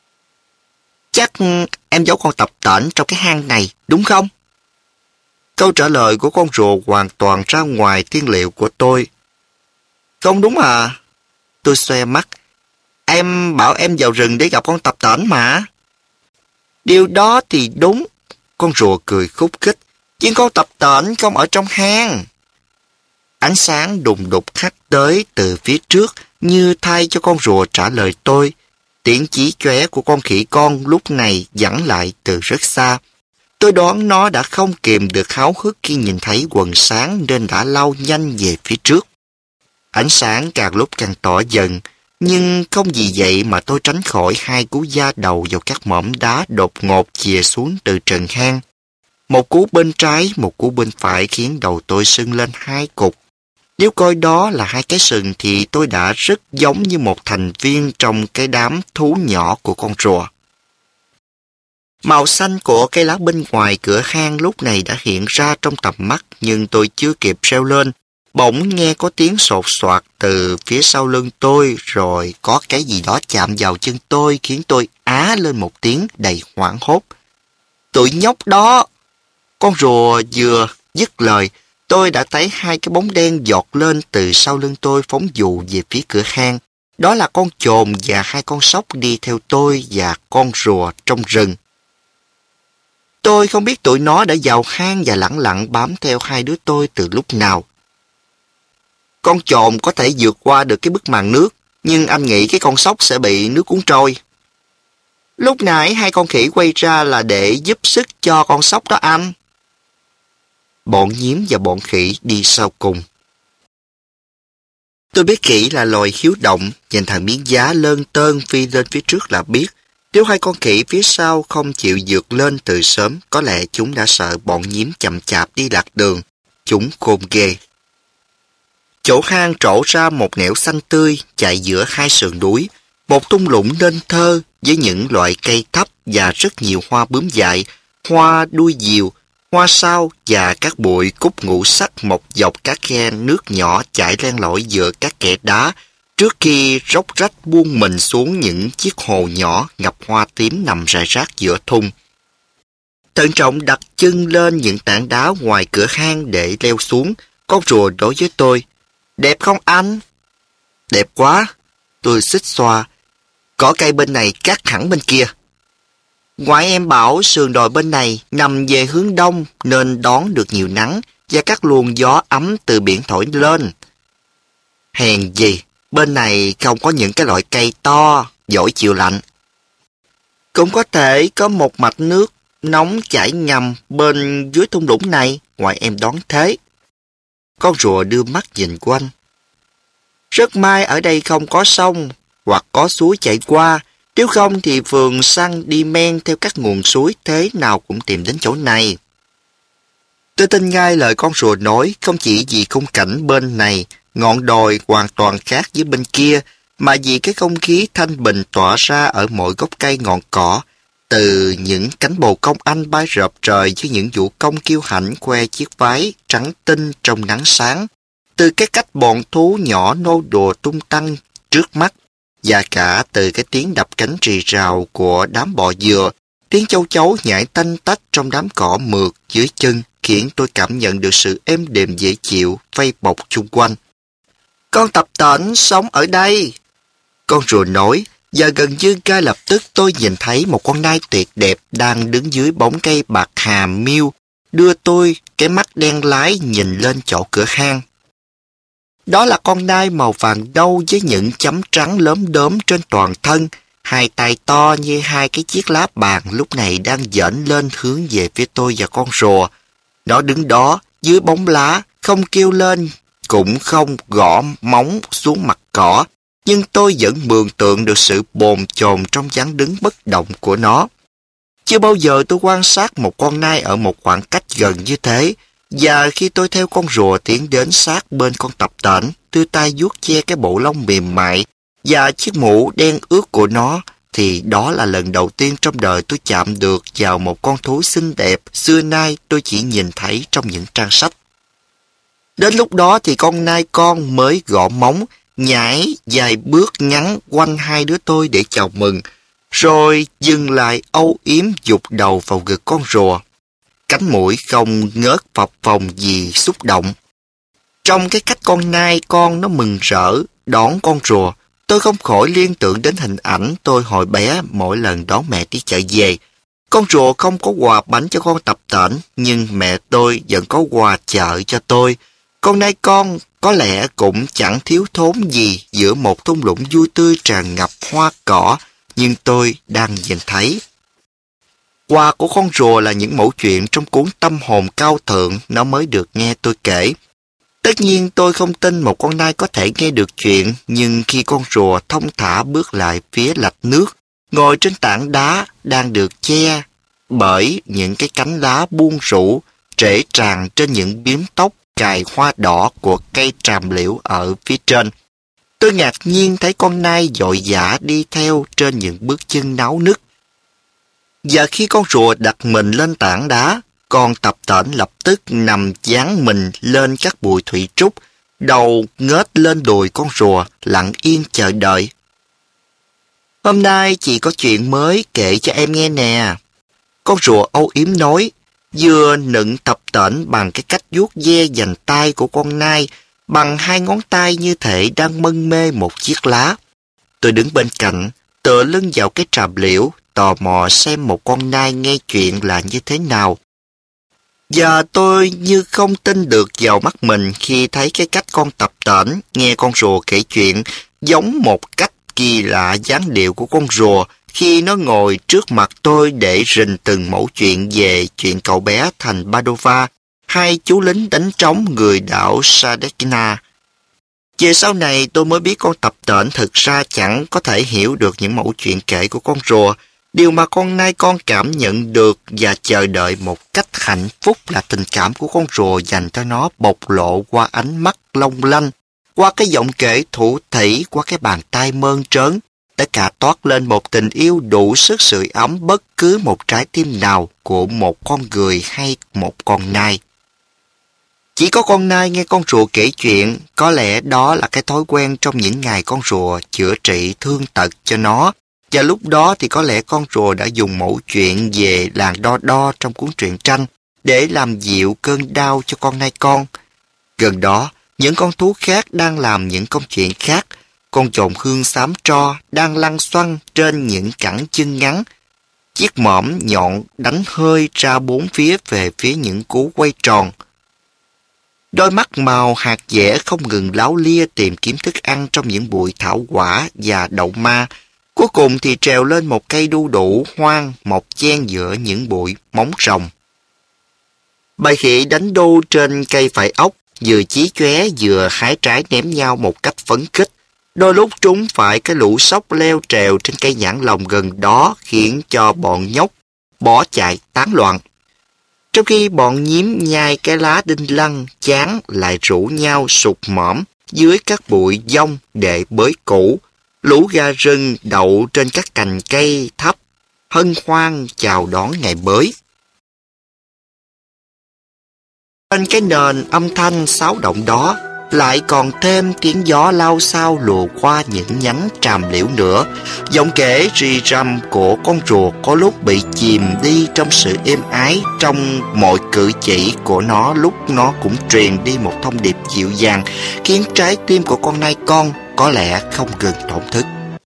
Chắc em giấu con tập tễnh trong cái hang này, đúng không? Câu trả lời của con rùa hoàn toàn ra ngoài tiên liệu của tôi. Không đúng à? Tôi xoe mắt. Em bảo em vào rừng để gặp con tập tễnh mà. Điều đó thì đúng. Con rùa cười khúc khích. Nhưng con tập tễnh không ở trong hang. Ánh sáng đùng đục hắt tới từ phía trước như thay cho con rùa trả lời tôi. Tiếng chí chóe của con khỉ con lúc này vẳng lại từ rất xa. Tôi đoán nó đã không kìm được háo hức khi nhìn thấy quần sáng nên đã lao nhanh về phía trước. Ánh sáng càng lúc càng tỏ dần, nhưng không vì vậy mà tôi tránh khỏi hai cú va đầu vào các mỏm đá đột ngột chìa xuống từ trần hang. Một cú bên trái, một cú bên phải khiến đầu tôi sưng lên hai cục. Nếu coi đó là hai cái sừng thì tôi đã rất giống như một thành viên trong cái đám thú nhỏ của con rùa. Màu xanh của cây lá bên ngoài cửa hang lúc này đã hiện ra trong tầm mắt, nhưng tôi chưa kịp reo lên. Bỗng nghe có tiếng sột soạt từ phía sau lưng tôi, rồi có cái gì đó chạm vào chân tôi khiến tôi á lên một tiếng đầy hoảng hốt. Tụi nhóc đó! Con rùa vừa dứt lời, tôi đã thấy hai cái bóng đen giọt lên từ sau lưng tôi phóng dụ về phía cửa hang. Đó là con chồn và hai con sóc đi theo tôi và con rùa trong rừng. Tôi không biết tụi nó đã vào hang và lẳng lặng bám theo hai đứa tôi từ lúc nào. Con chồn có thể vượt qua được cái bức màn nước, nhưng anh nghĩ cái con sóc sẽ bị nước cuốn trôi. Lúc nãy hai con khỉ quay ra là để giúp sức cho con sóc đó anh. Bọn nhím và bọn khỉ đi sau cùng. Tôi biết khỉ là loài hiếu động, nhìn thằng miếng giá lơn tơn phi lên phía trước là biết. Nếu hai con khỉ phía sau không chịu vượt lên từ sớm, có lẽ chúng đã sợ bọn nhím chậm chạp đi lạc đường. Chúng khôn ghê. Chỗ hang trổ ra một nẻo xanh tươi chạy giữa hai sườn núi, một thung lũng nên thơ với những loại cây thấp và rất nhiều hoa bướm dại, hoa đuôi diều, hoa sao và các bụi cúc ngũ sắc mọc dọc các khe nước nhỏ chảy len lỏi giữa các kẽ đá, trước khi róc rách buông mình xuống những chiếc hồ nhỏ ngập hoa tím nằm rải rác giữa thung. Thận trọng đặt chân lên những tảng đá ngoài cửa hang để leo xuống, con rùa đối với tôi. Đẹp không anh? Đẹp quá. Tôi xích xoa. Cỏ cây bên này cắt hẳn bên kia. Ngoại em bảo sườn đồi bên này nằm về hướng đông nên đón được nhiều nắng và các luồng gió ấm từ biển thổi lên. Hèn gì, bên này không có những cái loại cây to, giỏi chịu lạnh. Cũng có thể có một mạch nước nóng chảy ngầm bên dưới thung lũng này, ngoại em đoán thế. Con rùa đưa mắt nhìn quanh. Rất may ở đây không có sông hoặc có suối chạy qua, nếu không thì phường săn đi men theo các nguồn suối thế nào cũng tìm đến chỗ này. Tôi tin ngay lời con rùa nói, không chỉ vì khung cảnh bên này, ngọn đồi hoàn toàn khác với bên kia, mà vì cái không khí thanh bình tỏa ra ở mỗi gốc cây ngọn cỏ, từ những cánh bồ công anh bay rợp trời với những vũ công kiêu hãnh khoe chiếc váy trắng tinh trong nắng sáng, từ cái cách bọn thú nhỏ nô đùa tung tăng trước mắt, và cả từ cái tiếng đập cánh rì rào của đám bò dừa, tiếng châu chấu nhảy tanh tách trong đám cỏ mượt dưới chân khiến tôi cảm nhận được sự êm đềm dễ chịu vây bọc chung quanh. Con tập tễnh sống ở đây. Con rùa nói, và gần như ngay lập tức tôi nhìn thấy một con nai tuyệt đẹp đang đứng dưới bóng cây bạc hà miêu, đưa tôi cái mắt đen lái nhìn lên chỗ cửa hang. Đó là con nai màu vàng nâu với những chấm trắng lốm đốm trên toàn thân, hai tay to như hai cái chiếc lá bàn lúc này đang dễn lên hướng về phía tôi và con rùa. Nó đứng đó dưới bóng lá, không kêu lên, cũng không gõ móng xuống mặt cỏ, nhưng tôi vẫn mường tượng được sự bồn chồn trong dáng đứng bất động của nó. Chưa bao giờ tôi quan sát một con nai ở một khoảng cách gần như thế, và khi tôi theo con rùa tiến đến sát bên con tập tễnh, đưa tay vuốt che cái bộ lông mềm mại và chiếc mũ đen ướt của nó, thì đó là lần đầu tiên trong đời tôi chạm được vào một con thú xinh đẹp xưa nay tôi chỉ nhìn thấy trong những trang sách. Đến lúc đó thì con nai con mới gõ móng, nhảy vài bước ngắn quanh hai đứa tôi để chào mừng, rồi dừng lại âu yếm giục đầu vào ngực con rùa. Cánh mũi không ngớt phập phồng vì xúc động. Trong cái cách con nai con nó mừng rỡ đón con rùa, tôi không khỏi liên tưởng đến hình ảnh tôi hồi bé mỗi lần đón mẹ đi chợ về. Con rùa không có quà bánh cho con tập tễnh, nhưng mẹ tôi vẫn có quà chợ cho tôi. Con nai con có lẽ cũng chẳng thiếu thốn gì giữa một thung lũng vui tươi tràn ngập hoa cỏ, nhưng tôi đang nhìn thấy. Quà của con rùa là những mẩu chuyện trong cuốn Tâm hồn cao thượng nó mới được nghe tôi kể. Tất nhiên tôi không tin một con nai có thể nghe được chuyện, nhưng khi con rùa thong thả bước lại phía lạch nước, ngồi trên tảng đá đang được che bởi những cái cánh lá buông rũ, trễ tràn trên những biếm tóc cài hoa đỏ của cây tràm liễu ở phía trên. Tôi ngạc nhiên thấy con nai vội vã đi theo trên những bước chân náo nức. Và khi con rùa đặt mình lên tảng đá, con tập tễnh lập tức nằm dán mình lên các bụi thủy trúc, đầu ngết lên đùi con rùa, lặng yên chờ đợi. Hôm nay chị có chuyện mới kể cho em nghe nè. Con rùa âu yếm nói, vừa nựng tập tễnh bằng cái cách vuốt ve vành tay của con nai, bằng hai ngón tay như thể đang mân mê một chiếc lá. Tôi đứng bên cạnh, tựa lưng vào cái tràm liễu, tò mò xem một con nai nghe chuyện là như thế nào. Và tôi như không tin được vào mắt mình khi thấy cái cách con tập tễnh nghe con rùa kể chuyện giống một cách kỳ lạ dáng điệu của con rùa khi nó ngồi trước mặt tôi để rình từng mẩu chuyện về chuyện cậu bé thành Padova, hai chú lính đánh trống người đảo Sadekina. Về sau này tôi mới biết con tập tễnh thực ra chẳng có thể hiểu được những mẩu chuyện kể của con rùa. Điều mà con nai con cảm nhận được và chờ đợi một cách hạnh phúc là tình cảm của con rùa dành cho nó bộc lộ qua ánh mắt long lanh, qua cái giọng kể thủ thỉ, qua cái bàn tay mơn trớn. Tất cả toát lên một tình yêu đủ sức sưởi ấm bất cứ một trái tim nào của một con người hay một con nai. Chỉ có con nai nghe con rùa kể chuyện, có lẽ đó là cái thói quen trong những ngày con rùa chữa trị thương tật cho nó. Và lúc đó thì có lẽ con rùa đã dùng mẩu chuyện về làng Đo Đo trong cuốn truyện tranh để làm dịu cơn đau cho con nai con. Gần đó, những con thú khác đang làm những công chuyện khác. Con chồn hương xám tro đang lăn xoăn trên những cẳng chân ngắn. Chiếc mõm nhọn đánh hơi ra bốn phía về phía những cú quay tròn. Đôi mắt màu hạt dẻ không ngừng láo lia tìm kiếm thức ăn trong những bụi thảo quả và đậu ma. Cuối cùng thì trèo lên một cây đu đủ hoang mọc chen giữa những bụi móng rồng. Bầy khỉ đánh đu trên cây vải ốc, vừa chí chóe vừa hái trái ném nhau một cách phấn khích. Đôi lúc chúng phải cái lũ sóc leo trèo trên cây nhãn lồng gần đó khiến cho bọn nhóc bỏ chạy tán loạn. Trong khi bọn nhím nhai cái lá đinh lăng chán lại rủ nhau sụt mõm dưới các bụi dông để bới củ. Lũ gà rừng đậu trên các cành cây thấp, hân hoan chào đón ngày bới. Trên cái nền âm thanh xáo động đó, lại còn thêm tiếng gió lao xao lùa qua những nhánh tràm liễu nữa. Giọng kể rì rầm của con rùa có lúc bị chìm đi trong sự êm ái, trong mọi cử chỉ của nó lúc nó cũng truyền đi một thông điệp dịu dàng, khiến trái tim của con nai con có lẽ không ngừng thổn thức.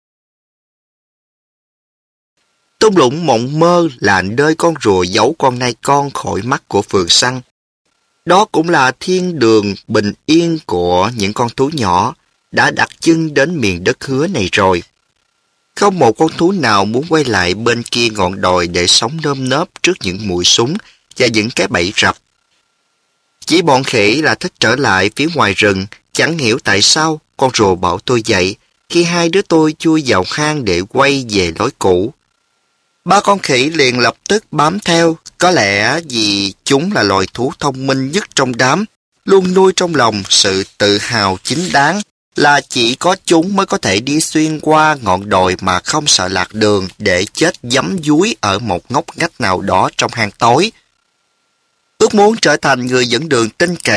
Thung lũng mộng mơ là nơi con rùa giấu con nai con khỏi mắt của phường săn. Đó cũng là thiên đường bình yên của những con thú nhỏ đã đặt chân đến miền đất hứa này rồi. Không một con thú nào muốn quay lại bên kia ngọn đồi để sống nơm nớp trước những mũi súng và những cái bẫy rập. Chỉ bọn khỉ là thích trở lại phía ngoài rừng. Chẳng hiểu tại sao con rùa bảo tôi dậy khi hai đứa tôi chui vào hang để quay về lối cũ. Ba con khỉ liền lập tức bám theo, có lẽ vì chúng là loài thú thông minh nhất trong đám, luôn nuôi trong lòng sự tự hào chính đáng là chỉ có chúng mới có thể đi xuyên qua ngọn đồi mà không sợ lạc đường để chết giấm dúi ở một ngóc ngách nào đó trong hang tối. Ước muốn trở thành người dẫn đường tin cậy